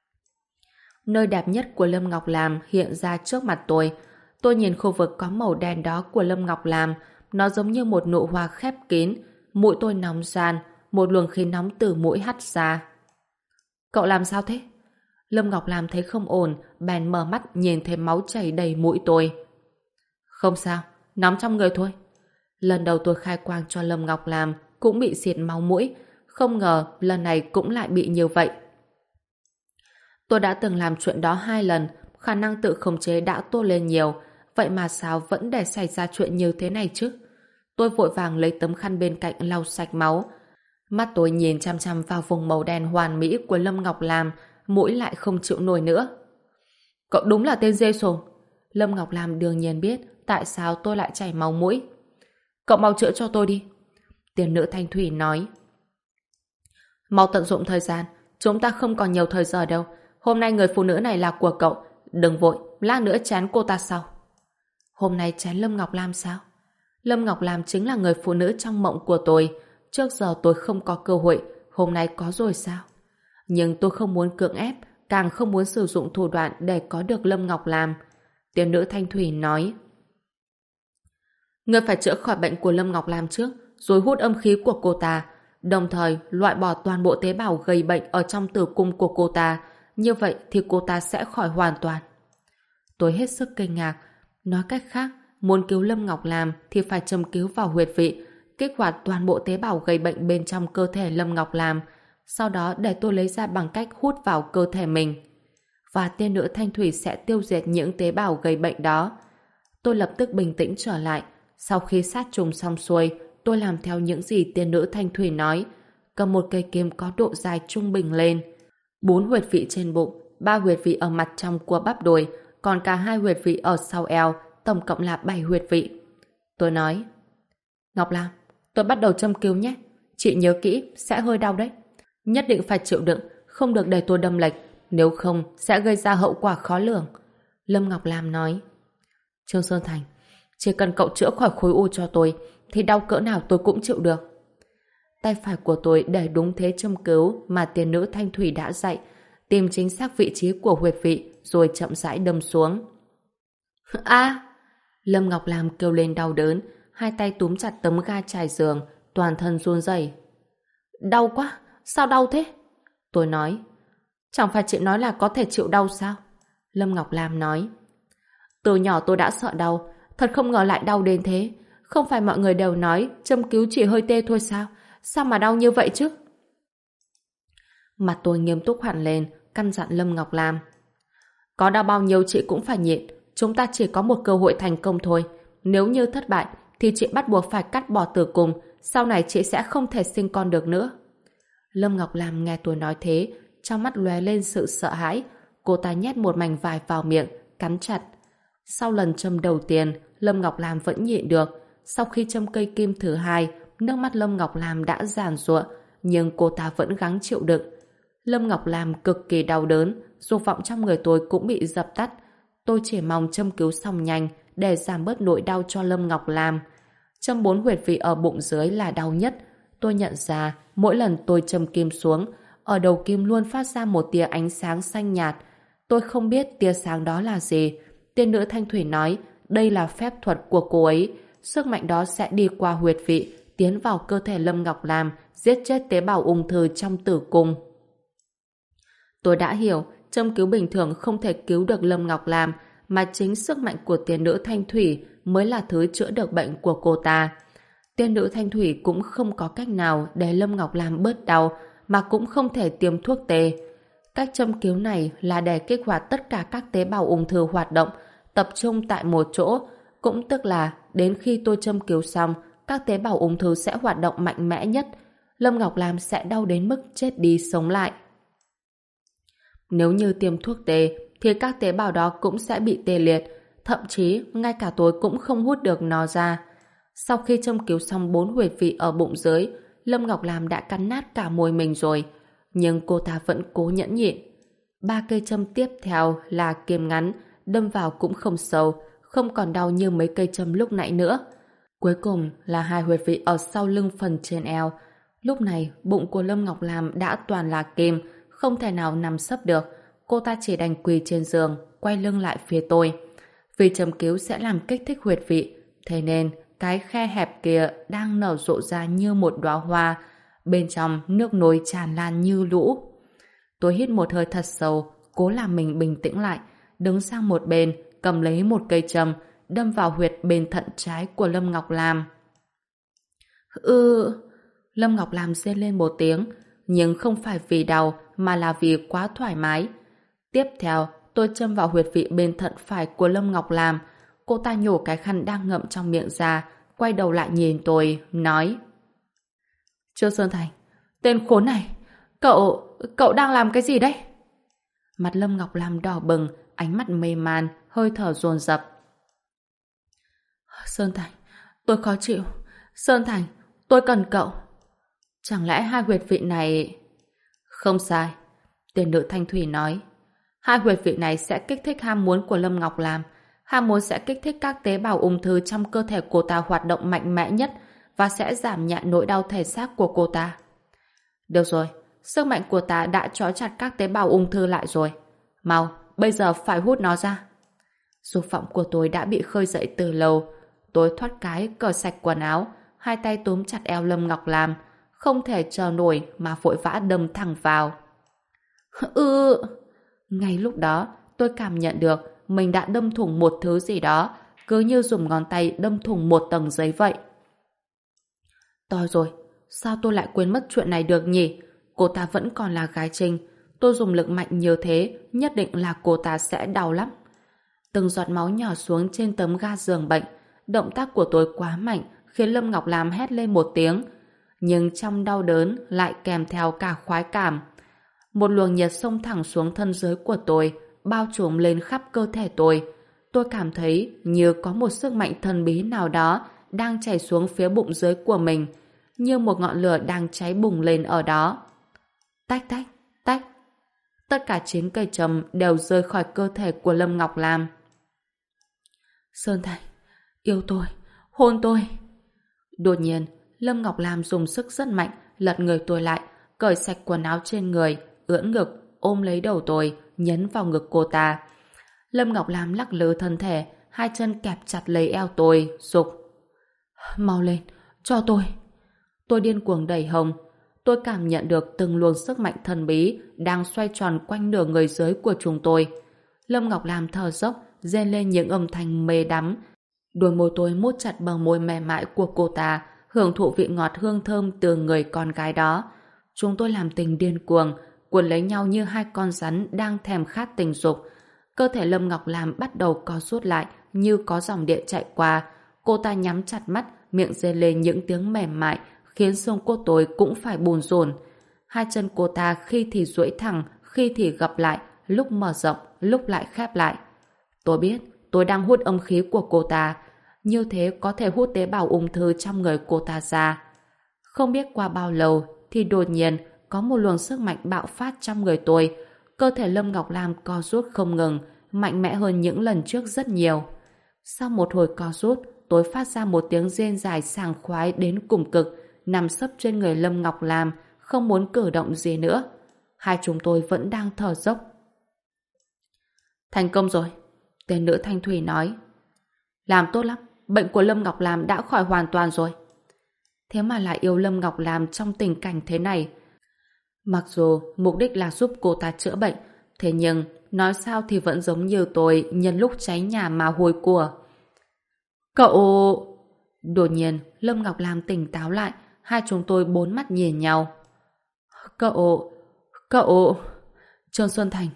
Nơi đẹp nhất của Lâm Ngọc Lam hiện ra trước mặt tôi. Tôi nhìn khu vực có màu đen đó của Lâm Ngọc Lam, nó giống như một nụ hoa khép kín. Mũi tôi nóng ran, một luồng khí nóng từ mũi hắt ra. Cậu làm sao thế? Lâm Ngọc Lam thấy không ổn, bèn mở mắt nhìn thấy máu chảy đầy mũi tôi. Không sao, nóng trong người thôi. Lần đầu tôi khai quang cho Lâm Ngọc Lam cũng bị xịt máu mũi, không ngờ lần này cũng lại bị như vậy. Tôi đã từng làm chuyện đó 2 lần, khả năng tự khống chế đã tốt lên nhiều, vậy mà sao vẫn để xảy ra chuyện như thế này chứ? Tôi vội vàng lấy tấm khăn bên cạnh lau sạch máu. Mắt tôi nhìn chăm chăm vào vùng màu đen hoàn mỹ của Lâm Ngọc Lam, mũi lại không chịu nổi nữa. Cậu đúng là tên dê sồm. Lâm Ngọc Lam đương nhiên biết tại sao tôi lại chảy máu mũi. Cậu mau chữa cho tôi đi. Tiên nữ Thanh Thủy nói. Mau tận dụng thời gian, chúng ta không còn nhiều thời giờ đâu. Hôm nay người phụ nữ này là của cậu, đừng vội, lát nữa chán cô ta sau. Hôm nay chán Lâm Ngọc Lam sao? Lâm Ngọc Lam chính là người phụ nữ trong mộng của tôi. Trước giờ tôi không có cơ hội, hôm nay có rồi sao? Nhưng tôi không muốn cưỡng ép, càng không muốn sử dụng thủ đoạn để có được Lâm Ngọc Lam. Tiên nữ Thanh Thủy nói. Ngươi phải chữa khỏi bệnh của Lâm Ngọc Lam trước, rồi hút âm khí của cô ta, đồng thời loại bỏ toàn bộ tế bào gây bệnh ở trong tử cung của cô ta. Như vậy thì cô ta sẽ khỏi hoàn toàn. Tôi hết sức kinh ngạc. Nói cách khác, muốn cứu Lâm Ngọc Lam thì phải châm cứu vào huyệt vị, kích hoạt toàn bộ tế bào gây bệnh bên trong cơ thể Lâm Ngọc Lam, sau đó để tôi lấy ra bằng cách hút vào cơ thể mình. Và tiên nữ Thanh Thủy sẽ tiêu diệt những tế bào gây bệnh đó. Tôi lập tức bình tĩnh trở lại. Sau khi sát trùng xong xuôi, tôi làm theo những gì tiên nữ Thanh Thủy nói, cầm một cây kiếm có độ dài trung bình lên. 4 huyệt vị trên bụng, 3 huyệt vị ở mặt trong của bắp đùi, còn cả 2 huyệt vị ở sau eo, tổng cộng là 7 huyệt vị. Tôi nói, Ngọc Lam, tôi bắt đầu châm cứu nhé. Chị nhớ kỹ, sẽ hơi đau đấy. Nhất định phải chịu đựng, không được để tôi đâm lệch, nếu không sẽ gây ra hậu quả khó lường. Lâm Ngọc Lam nói. Trương Sơn Thành, chỉ cần cậu chữa khỏi khối u cho tôi, thì đau cỡ nào tôi cũng chịu được. Tay phải của tôi để đúng thế châm cứu mà tiên nữ Thanh Thủy đã dạy, tìm chính xác vị trí của huyệt vị, rồi chậm rãi đâm xuống. A! Lâm Ngọc Lam kêu lên đau đớn, hai tay túm chặt tấm ga trải giường, toàn thân run rẩy. Đau quá, sao đau thế? Tôi nói, chẳng phải chị nói là có thể chịu đau sao? Lâm Ngọc Lam nói. Từ nhỏ tôi đã sợ đau, thật không ngờ lại đau đến thế. Không phải mọi người đều nói châm cứu chỉ hơi tê thôi sao? Sao mà đau như vậy chứ? Mặt tôi nghiêm túc hẳn lên, căn dặn Lâm Ngọc Lam. Có đau bao nhiêu chị cũng phải nhịn, chúng ta chỉ có một cơ hội thành công thôi. Nếu như thất bại, thì chị bắt buộc phải cắt bỏ tử cung, sau này chị sẽ không thể sinh con được nữa. Lâm Ngọc Lam nghe tôi nói thế, trong mắt lóe lên sự sợ hãi. Cô ta nhét một mảnh vải vào miệng, cắn chặt. Sau lần châm đầu tiên, Lâm Ngọc Lam vẫn nhịn được. Sau khi châm cây kim thứ hai, nước mắt Lâm Ngọc Lam đã giàn giụa, nhưng cô ta vẫn gắng chịu đựng. Lâm Ngọc Lam cực kỳ đau đớn, dục vọng trong người tôi cũng bị dập tắt. Tôi chỉ mong châm cứu xong nhanh để giảm bớt nỗi đau cho Lâm Ngọc Lam. Châm 4 huyệt vị ở bụng dưới là đau nhất. Tôi nhận ra mỗi lần tôi châm kim xuống, ở đầu kim luôn phát ra một tia ánh sáng xanh nhạt. Tôi không biết tia sáng đó là gì. Tiên nữ Thanh Thủy nói đây là phép thuật của cô ấy. Sức mạnh đó sẽ đi qua huyệt vị, tiến vào cơ thể Lâm Ngọc Lam, giết chết tế bào ung thư trong tử cung. Tôi đã hiểu, châm cứu bình thường không thể cứu được Lâm Ngọc Lam, mà chính sức mạnh của tiên nữ Thanh Thủy mới là thứ chữa được bệnh của cô ta. Tiên nữ Thanh Thủy cũng không có cách nào để Lâm Ngọc Lam bớt đau, mà cũng không thể tiêm thuốc tê. Cách châm cứu này là để kích hoạt tất cả các tế bào ung thư hoạt động, tập trung tại một chỗ, cũng tức là đến khi tôi châm cứu xong, các tế bào ung thư sẽ hoạt động mạnh mẽ nhất. Lâm Ngọc Lam sẽ đau đến mức chết đi sống lại. Nếu như tiêm thuốc tê, thì các tế bào đó cũng sẽ bị tê liệt, thậm chí ngay cả tôi cũng không hút được nó ra. Sau khi châm cứu xong 4 huyệt vị ở bụng dưới, Lâm Ngọc Lam đã cắn nát cả môi mình rồi, nhưng cô ta vẫn cố nhẫn nhịn. 3 cây châm tiếp theo là kim ngắn, đâm vào cũng không sâu, không còn đau như mấy cây châm lúc nãy nữa. Cuối cùng là 2 huyệt vị ở sau lưng phần trên eo. Lúc này, bụng của Lâm Ngọc Lam đã toàn là kim, không thể nào nằm sấp được. Cô ta chỉ đành quỳ trên giường, quay lưng lại phía tôi. Vì châm cứu sẽ làm kích thích huyệt vị, thế nên cái khe hẹp kia đang nở rộ ra như một đóa hoa, bên trong nước nối tràn lan như lũ. Tôi hít một hơi thật sâu, cố làm mình bình tĩnh lại, đứng sang một bên, cầm lấy một cây châm, đâm vào huyệt bên thận trái của Lâm Ngọc Lam. Lâm Ngọc Lam rên lên một tiếng, nhưng không phải vì đau mà là vì quá thoải mái. Tiếp theo, tôi châm vào huyệt vị bên thận phải của Lâm Ngọc Lam. Cô ta nhổ cái khăn đang ngậm trong miệng ra, quay đầu lại nhìn tôi, nói: Trương Sơn Thành, tên khốn này, cậu đang làm cái gì đấy? Mặt Lâm Ngọc Lam đỏ bừng, ánh mắt mê man, hơi thở dồn dập. Sơn Thành, tôi khó chịu. Sơn Thành, tôi cần cậu. Chẳng lẽ 2 huyệt vị này... Không sai, tiên nữ Thanh Thủy nói. 2 huyệt vị này sẽ kích thích ham muốn của Lâm Ngọc Lam. Ham muốn sẽ kích thích các tế bào ung thư trong cơ thể cô ta hoạt động mạnh mẽ nhất và sẽ giảm nhẹ nỗi đau thể xác của cô ta. Được rồi, sức mạnh của ta đã trói chặt các tế bào ung thư lại rồi. Mau, bây giờ phải hút nó ra. Dục vọng của tôi đã bị khơi dậy từ lâu. Tôi thoát cái, cởi sạch quần áo, 2 tay túm chặt eo Lâm Ngọc Lam, không thể chờ nổi mà vội vã đâm thẳng vào. Ngay lúc đó, tôi cảm nhận được mình đã đâm thủng một thứ gì đó, cứ như dùng ngón tay đâm thủng một tầng giấy vậy. Toi rồi, sao tôi lại quên mất chuyện này được nhỉ? Cô ta vẫn còn là gái Trinh. Tôi dùng lực mạnh như thế, nhất định là cô ta sẽ đau lắm. Từng giọt máu nhỏ xuống trên tấm ga giường bệnh. Động tác của tôi quá mạnh, khiến Lâm Ngọc Lam hét lên một tiếng. Nhưng trong đau đớn lại kèm theo cả khoái cảm. Một luồng nhiệt xông thẳng xuống thân dưới của tôi, bao trùm lên khắp cơ thể tôi. Tôi cảm thấy như có một sức mạnh thần bí nào đó đang chảy xuống phía bụng dưới của mình, như một ngọn lửa đang cháy bùng lên ở đó. Tách tách, tách. Tất cả 9 cây châm đều rơi khỏi cơ thể của Lâm Ngọc Lam. Sơn Thành, yêu tôi, hôn tôi. Đột nhiên, Lâm Ngọc Lam dùng sức rất mạnh, lật người tôi lại, cởi sạch quần áo trên người, ưỡn ngực, ôm lấy đầu tôi, nhấn vào ngực cô ta. Lâm Ngọc Lam lắc lư thân thể, 2 chân kẹp chặt lấy eo tôi, giục: Mau lên, cho tôi. Tôi điên cuồng đẩy hông. Tôi cảm nhận được từng luồng sức mạnh thần bí đang xoay tròn quanh nửa người dưới của chúng tôi. Lâm Ngọc Lam thở dốc, rên lên những âm thanh mê đắm. Đôi môi tôi mút chặt bờ môi mềm mại của cô ta, hưởng thụ vị ngọt hương thơm từ người con gái đó. Chúng tôi làm tình điên cuồng, cuốn lấy nhau như hai con rắn đang thèm khát tình dục. Cơ thể Lâm Ngọc Lam bắt đầu co rút lại như có dòng điện chạy qua. Cô ta nhắm chặt mắt, miệng rên lên những tiếng mềm mại, khiến xương cốt tôi cũng phải bùn rùn. Hai chân cô ta khi thì duỗi thẳng, khi thì gập lại, lúc mở rộng, lúc lại khép lại. Tôi biết, tôi đang hút âm khí của cô ta. Như thế có thể hút tế bào ung thư trong người cô ta ra. Không biết qua bao lâu, thì đột nhiên có một luồng sức mạnh bạo phát trong người tôi. Cơ thể Lâm Ngọc Lam co rút không ngừng, mạnh mẽ hơn những lần trước rất nhiều. Sau một hồi co rút, tôi phát ra một tiếng rên dài sảng khoái đến cùng cực, nằm sấp trên người Lâm Ngọc Lam, không muốn cử động gì nữa. Hai chúng tôi vẫn đang thở dốc. Thành công rồi, tên nữ thanh thủy nói. Làm tốt lắm, bệnh của Lâm Ngọc Lam đã khỏi hoàn toàn rồi. Thế mà lại yêu Lâm Ngọc Lam trong tình cảnh thế này. Mặc dù mục đích là giúp cô ta chữa bệnh, thế nhưng nói sao thì vẫn giống như tôi nhân lúc cháy nhà mà hôi của. Cậu... Đột nhiên, Lâm Ngọc Lam tỉnh táo lại, hai chúng tôi bốn mắt nhìn nhau. Cậu... Trương Xuân Thành,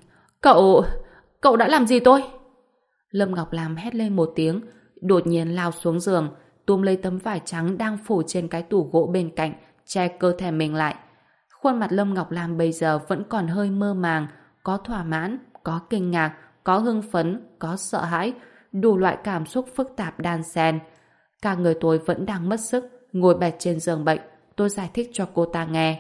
cậu đã làm gì tôi? Lâm Ngọc Lam hét lên một tiếng, đột nhiên lao xuống giường, túm lấy tấm vải trắng đang phủ trên cái tủ gỗ bên cạnh, che cơ thể mình lại. Khuôn mặt Lâm Ngọc Lam bây giờ vẫn còn hơi mơ màng, có thỏa mãn, có kinh ngạc, có hưng phấn, có sợ hãi, đủ loại cảm xúc phức tạp đan xen. Cả người tôi vẫn đang mất sức, ngồi bệt trên giường bệnh. Tôi giải thích cho cô ta nghe.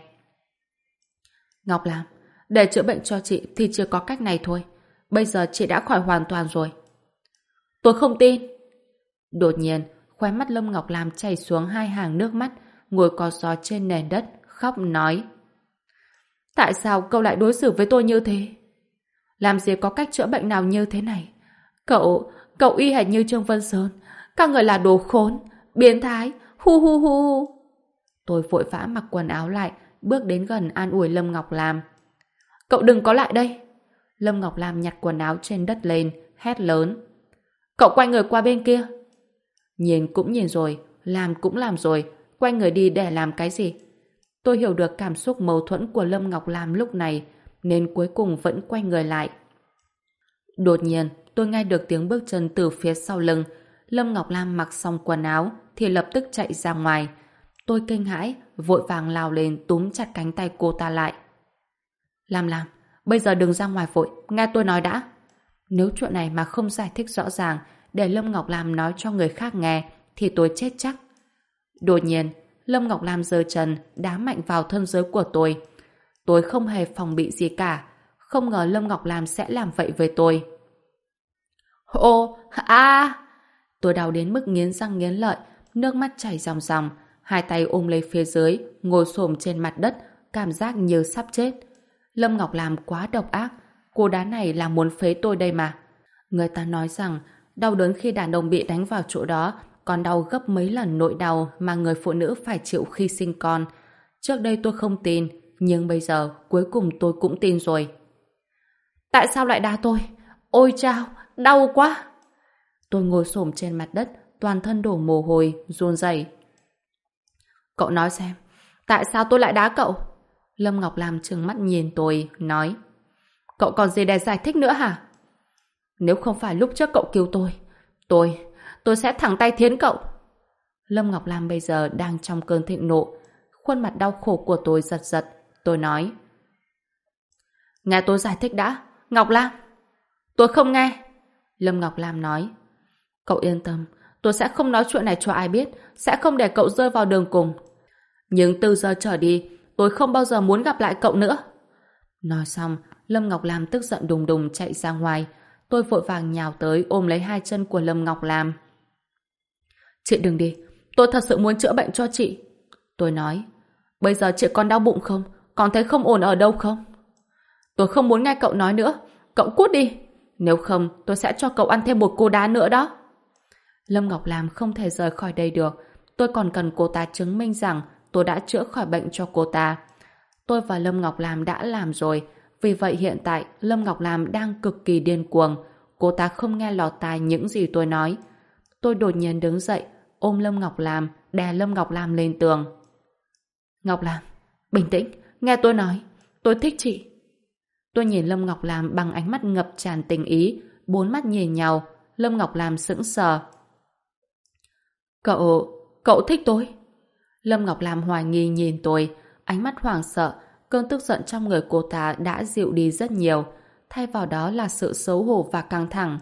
Ngọc Lam, để chữa bệnh cho chị thì chỉ có cách này thôi. Bây giờ chị đã khỏi hoàn toàn rồi. Tôi không tin. Đột nhiên, khóe mắt Lâm Ngọc Lam chảy xuống hai hàng nước mắt, ngồi co ro trên nền đất, khóc nói. Tại sao cậu lại đối xử với tôi như thế? Làm gì có cách chữa bệnh nào như thế này? Cậu y hệt như Trương Vân Sơn. Các người là đồ khốn, biến thái, hu hu hu. Tôi vội vã mặc quần áo lại, bước đến gần an ủi Lâm Ngọc Lam. Cậu đừng có lại đây. Lâm Ngọc Lam nhặt quần áo trên đất lên, hét lớn. Cậu quay người qua bên kia. Nhìn cũng nhìn rồi, làm cũng làm rồi, quay người đi để làm cái gì? Tôi hiểu được cảm xúc mâu thuẫn của Lâm Ngọc Lam lúc này, nên cuối cùng vẫn quay người lại. Đột nhiên, tôi nghe được tiếng bước chân từ phía sau lưng. Lâm Ngọc Lam mặc xong quần áo thì lập tức chạy ra ngoài. Tôi kinh hãi, vội vàng lao lên túm chặt cánh tay cô ta lại. Lam, bây giờ đừng ra ngoài vội, nghe tôi nói đã. Nếu chuyện này mà không giải thích rõ ràng, để Lâm Ngọc Lam nói cho người khác nghe, thì tôi chết chắc. Đột nhiên, Lâm Ngọc Lam giơ chân, đá mạnh vào thân dưới của tôi. Tôi không hề phòng bị gì cả. Không ngờ Lâm Ngọc Lam sẽ làm vậy với tôi. Ô, a! Tôi đau đến mức nghiến răng nghiến lợi, nước mắt chảy ròng ròng, hai tay ôm lấy phía dưới, ngồi xổm trên mặt đất, cảm giác như sắp chết. Lâm Ngọc Lam quá độc ác, cô đá này là muốn phế tôi đây mà. Người ta nói rằng đau đớn khi đàn ông bị đánh vào chỗ đó còn đau gấp mấy lần nỗi đau mà người phụ nữ phải chịu khi sinh con. Trước đây tôi không tin, nhưng bây giờ cuối cùng tôi cũng tin rồi. Tại sao lại đá tôi? Ôi chao, đau quá! Tôi ngồi xổm trên mặt đất, toàn thân đổ mồ hôi, run rẩy. Cậu nói xem, tại sao tôi lại đá cậu? Lâm Ngọc Lam trừng mắt nhìn tôi, nói. Cậu còn gì để giải thích nữa hả? Nếu không phải lúc trước cậu cứu tôi sẽ thẳng tay thiến cậu. Lâm Ngọc Lam bây giờ đang trong cơn thịnh nộ. Khuôn mặt đau khổ của tôi giật giật. Tôi nói. Nghe tôi giải thích đã, Ngọc Lam. Tôi không nghe. Lâm Ngọc Lam nói. Cậu yên tâm, tôi sẽ không nói chuyện này cho ai biết, sẽ không để cậu rơi vào đường cùng. Nhưng từ giờ trở đi, tôi không bao giờ muốn gặp lại cậu nữa. Nói xong, Lâm Ngọc Lam tức giận đùng đùng chạy ra ngoài. Tôi vội vàng nhào tới ôm lấy hai chân của Lâm Ngọc Lam. Chị đừng đi, tôi thật sự muốn chữa bệnh cho chị. Tôi nói, bây giờ chị còn đau bụng không? Còn thấy không ổn ở đâu không? Tôi không muốn nghe cậu nói nữa, cậu cút đi. Nếu không, tôi sẽ cho cậu ăn thêm một cú đá nữa đó. Lâm Ngọc Lam không thể rời khỏi đây được. Tôi còn cần cô ta chứng minh rằng tôi đã chữa khỏi bệnh cho cô ta. Tôi và Lâm Ngọc Lam đã làm rồi. Vì vậy hiện tại Lâm Ngọc Lam đang cực kỳ điên cuồng. Cô ta không nghe lọt tai những gì tôi nói. Tôi đột nhiên đứng dậy, ôm Lâm Ngọc Lam, đè Lâm Ngọc Lam lên tường. Ngọc Lam, bình tĩnh, nghe tôi nói. Tôi thích chị. Tôi nhìn Lâm Ngọc Lam bằng ánh mắt ngập tràn tình ý, bốn mắt nhìn nhau. Lâm Ngọc Lam sững sờ. Cậu thích tôi? Lâm Ngọc Lam hoài nghi nhìn tôi, ánh mắt hoảng sợ, cơn tức giận trong người cô ta đã dịu đi rất nhiều, thay vào đó là sự xấu hổ và căng thẳng.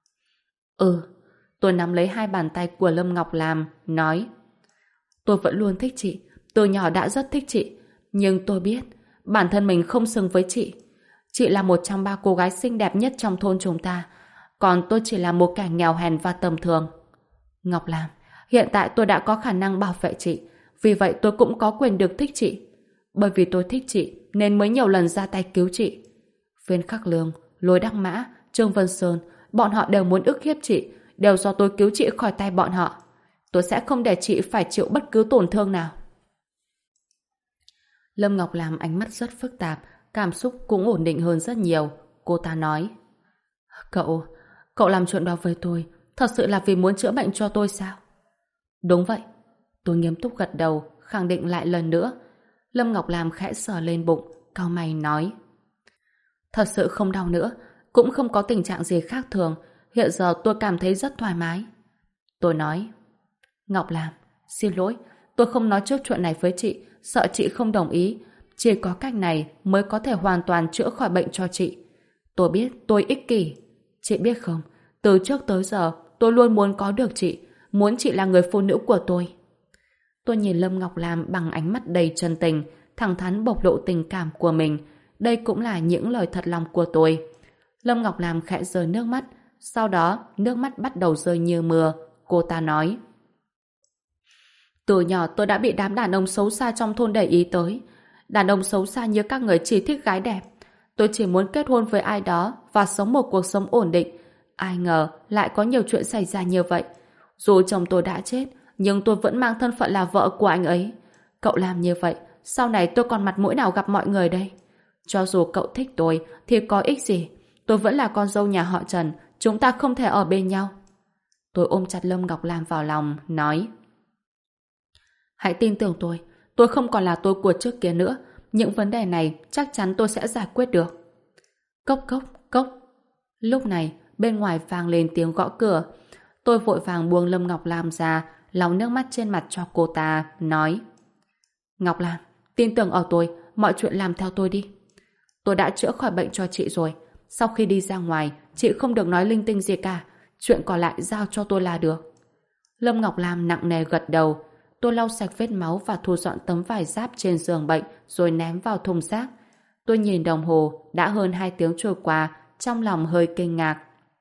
Tôi nắm lấy hai bàn tay của Lâm Ngọc Lam, nói: tôi vẫn luôn thích chị, từ nhỏ đã rất thích chị, nhưng tôi biết bản thân mình không xứng với chị. Chị là một trong 3 cô gái xinh đẹp nhất trong thôn chúng ta, còn tôi chỉ là một kẻ nghèo hèn và tầm thường. Ngọc Lam, hiện tại tôi đã có khả năng bảo vệ chị, vì vậy tôi cũng có quyền được thích chị. Bởi vì tôi thích chị nên mới nhiều lần ra tay cứu chị. Viên Khắc Lương, Lôi Đắc Mã, Trương Vân Sơn, bọn họ đều muốn ức hiếp chị, đều do tôi cứu chị khỏi tay bọn họ. Tôi sẽ không để chị phải chịu bất cứ tổn thương nào. Lâm Ngọc Lam ánh mắt rất phức tạp, cảm xúc cũng ổn định hơn rất nhiều. Cô ta nói: Cậu làm chuyện đó với tôi thật sự là vì muốn chữa bệnh cho tôi sao? Đúng vậy. Tôi nghiêm túc gật đầu, khẳng định lại lần nữa. Lâm Ngọc Lam khẽ sờ lên bụng, cau mày nói: thật sự không đau nữa, cũng không có tình trạng gì khác thường. Hiện giờ tôi cảm thấy rất thoải mái. Tôi nói: Ngọc Lam, xin lỗi, tôi không nói trước chuyện này với chị, sợ chị không đồng ý. Chỉ có cách này mới có thể hoàn toàn chữa khỏi bệnh cho chị. Tôi biết tôi ích kỷ. Chị biết không, từ trước tới giờ tôi luôn muốn có được chị, muốn chị là người phụ nữ của tôi. Tôi nhìn Lâm Ngọc Lam bằng ánh mắt đầy chân tình, thẳng thắn bộc lộ tình cảm của mình. Đây cũng là những lời thật lòng của tôi. Lâm Ngọc Lam khẽ rơi nước mắt, sau đó nước mắt bắt đầu rơi như mưa. Cô ta nói: từ nhỏ tôi đã bị đám đàn ông xấu xa trong thôn để ý tới. Đàn ông xấu xa như các người chỉ thích gái đẹp. Tôi chỉ muốn kết hôn với ai đó và sống một cuộc sống ổn định. Ai ngờ lại có nhiều chuyện xảy ra như vậy. Dù chồng tôi đã chết, nhưng tôi vẫn mang thân phận là vợ của anh ấy. Cậu làm như vậy, sau này tôi còn mặt mũi nào gặp mọi người đây? Cho dù cậu thích tôi, thì có ích gì? Tôi vẫn là con dâu nhà họ Trần, chúng ta không thể ở bên nhau. Tôi ôm chặt Lâm Ngọc Lam vào lòng, nói: hãy tin tưởng tôi không còn là tôi của trước kia nữa. Những vấn đề này chắc chắn tôi sẽ giải quyết được. Cốc cốc cốc. Lúc này, bên ngoài vang lên tiếng gõ cửa. Tôi vội vàng buông Lâm Ngọc Lam ra, lau nước mắt trên mặt cho cô ta, nói: Ngọc Lam, tin tưởng ở tôi, mọi chuyện làm theo tôi đi. Tôi đã chữa khỏi bệnh cho chị rồi. Sau khi đi ra ngoài, chị không được nói linh tinh gì cả. Chuyện còn lại giao cho tôi là được. Lâm Ngọc Lam nặng nề gật đầu. Tôi lau sạch vết máu và thu dọn tấm vải giáp trên giường bệnh rồi ném vào thùng rác. Tôi nhìn đồng hồ, đã hơn 2 tiếng trôi qua, trong lòng hơi kinh ngạc.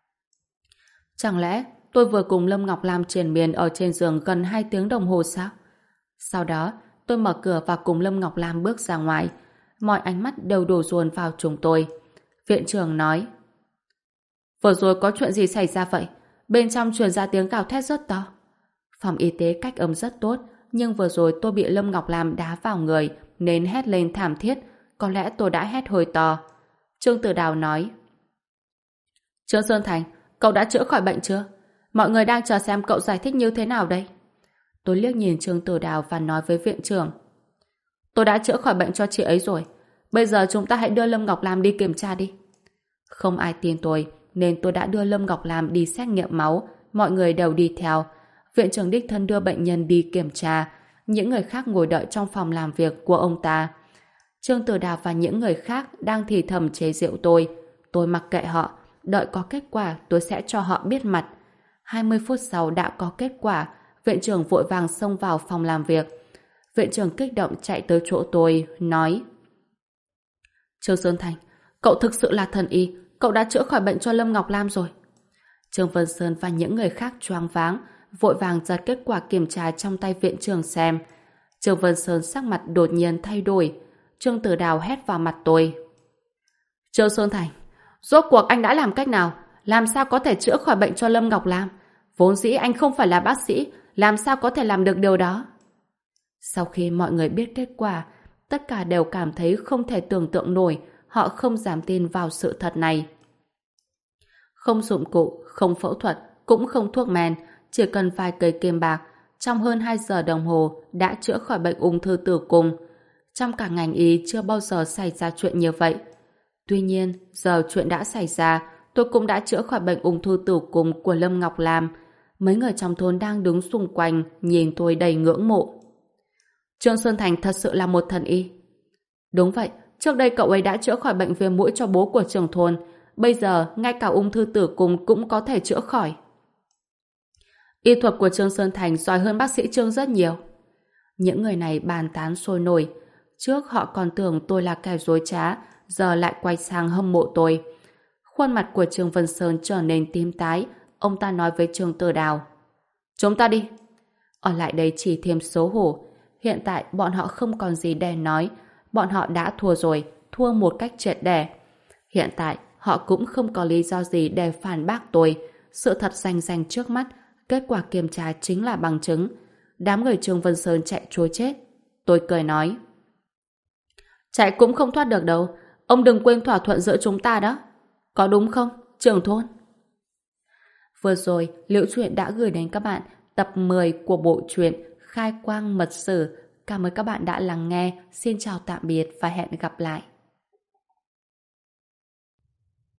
Chẳng lẽ tôi vừa cùng Lâm Ngọc Lam triền miên ở trên giường gần 2 tiếng đồng hồ sao? Sau đó, tôi mở cửa và cùng Lâm Ngọc Lam bước ra ngoài. Mọi ánh mắt đều đổ dồn vào chúng tôi. Viện trưởng nói: vừa rồi có chuyện gì xảy ra vậy? Bên trong truyền ra tiếng gào thét rất to. Phòng y tế cách âm rất tốt, nhưng vừa rồi tôi bị Lâm Ngọc Lam đá vào người nên hét lên thảm thiết. Có lẽ tôi đã hét hơi to. Trương Tử Đào nói: Trương Sơn Thành, cậu đã chữa khỏi bệnh chưa? Mọi người đang chờ xem cậu giải thích như thế nào đây. Tôi liếc nhìn Trương Tử Đào và nói với viện trưởng: tôi đã chữa khỏi bệnh cho chị ấy rồi. Bây giờ chúng ta hãy đưa Lâm Ngọc Lam đi kiểm tra đi. Không ai tin tôi, nên tôi đã đưa Lâm Ngọc Lam đi xét nghiệm máu. Mọi người đều đi theo. Viện trưởng đích thân đưa bệnh nhân đi kiểm tra. Những người khác ngồi đợi trong phòng làm việc của ông ta. Trương Tử Đào và những người khác đang thì thầm chế giễu tôi. Tôi mặc kệ họ. Đợi có kết quả tôi sẽ cho họ biết mặt. 20 phút sau đã có kết quả. Viện trưởng vội vàng xông vào phòng làm việc. Viện trưởng kích động chạy tới chỗ tôi, nói: Trương Sơn Thành, cậu thực sự là thần y. Cậu đã chữa khỏi bệnh cho Lâm Ngọc Lam rồi. Trương Vân Sơn và những người khác choáng váng, vội vàng giật kết quả kiểm tra trong tay viện trưởng xem. Trương Vân Sơn sắc mặt đột nhiên thay đổi. Trương Tử Đào hét vào mặt tôi: Trương Sơn Thành, rốt cuộc anh đã làm cách nào? Làm sao có thể chữa khỏi bệnh cho Lâm Ngọc Lam? Vốn dĩ anh không phải là bác sĩ, làm sao có thể làm được điều đó? Sau khi mọi người biết kết quả, tất cả đều cảm thấy không thể tưởng tượng nổi. họ không dám tin vào sự thật này. Không dụng cụ, không phẫu thuật, cũng không thuốc men, chỉ cần vài cây kim bạc, trong hơn 2 giờ đồng hồ đã chữa khỏi bệnh ung thư tử cung. Trong cả ngành y chưa bao giờ xảy ra chuyện như vậy. Tuy nhiên, giờ chuyện đã xảy ra, tôi cũng đã chữa khỏi bệnh ung thư tử cung của Lâm Ngọc Lam. Mấy người trong thôn đang đứng xung quanh, nhìn tôi đầy ngưỡng mộ. Trương Xuân Thành thật sự là một thần y. Đúng vậy, trước đây cậu ấy đã chữa khỏi bệnh viêm mũi cho bố của trưởng thôn. Bây giờ, ngay cả ung thư tử cung cũng có thể chữa khỏi. Y thuật của Trương Xuân Thành giỏi hơn bác sĩ Trương rất nhiều. Những người này bàn tán sôi nổi. Trước họ còn tưởng tôi là kẻ dối trá, giờ lại quay sang hâm mộ tôi. Khuôn mặt của Trương Vân Sơn trở nên tím tái. Ông ta nói với Trương Tử Đào: chúng ta đi. Ở lại đây chỉ thêm xấu hổ. Hiện tại bọn họ không còn gì để nói. Bọn họ đã thua rồi, thua một cách triệt để. Hiện tại họ cũng không có lý do gì để phản bác tôi. Sự thật rành rành trước mắt, kết quả kiểm tra chính là bằng chứng. Đám người Trương Vân Sơn chạy trối chết. Tôi cười nói: chạy cũng không thoát được đâu. Ông đừng quên thỏa thuận giữa chúng ta đó. Có đúng không, trưởng thôn? Vừa rồi, Liễu Chuyện đã gửi đến các bạn tập 10 của bộ truyện Khai Quang Mật Sử. Cảm ơn các bạn đã lắng nghe. Xin chào tạm biệt và hẹn gặp lại.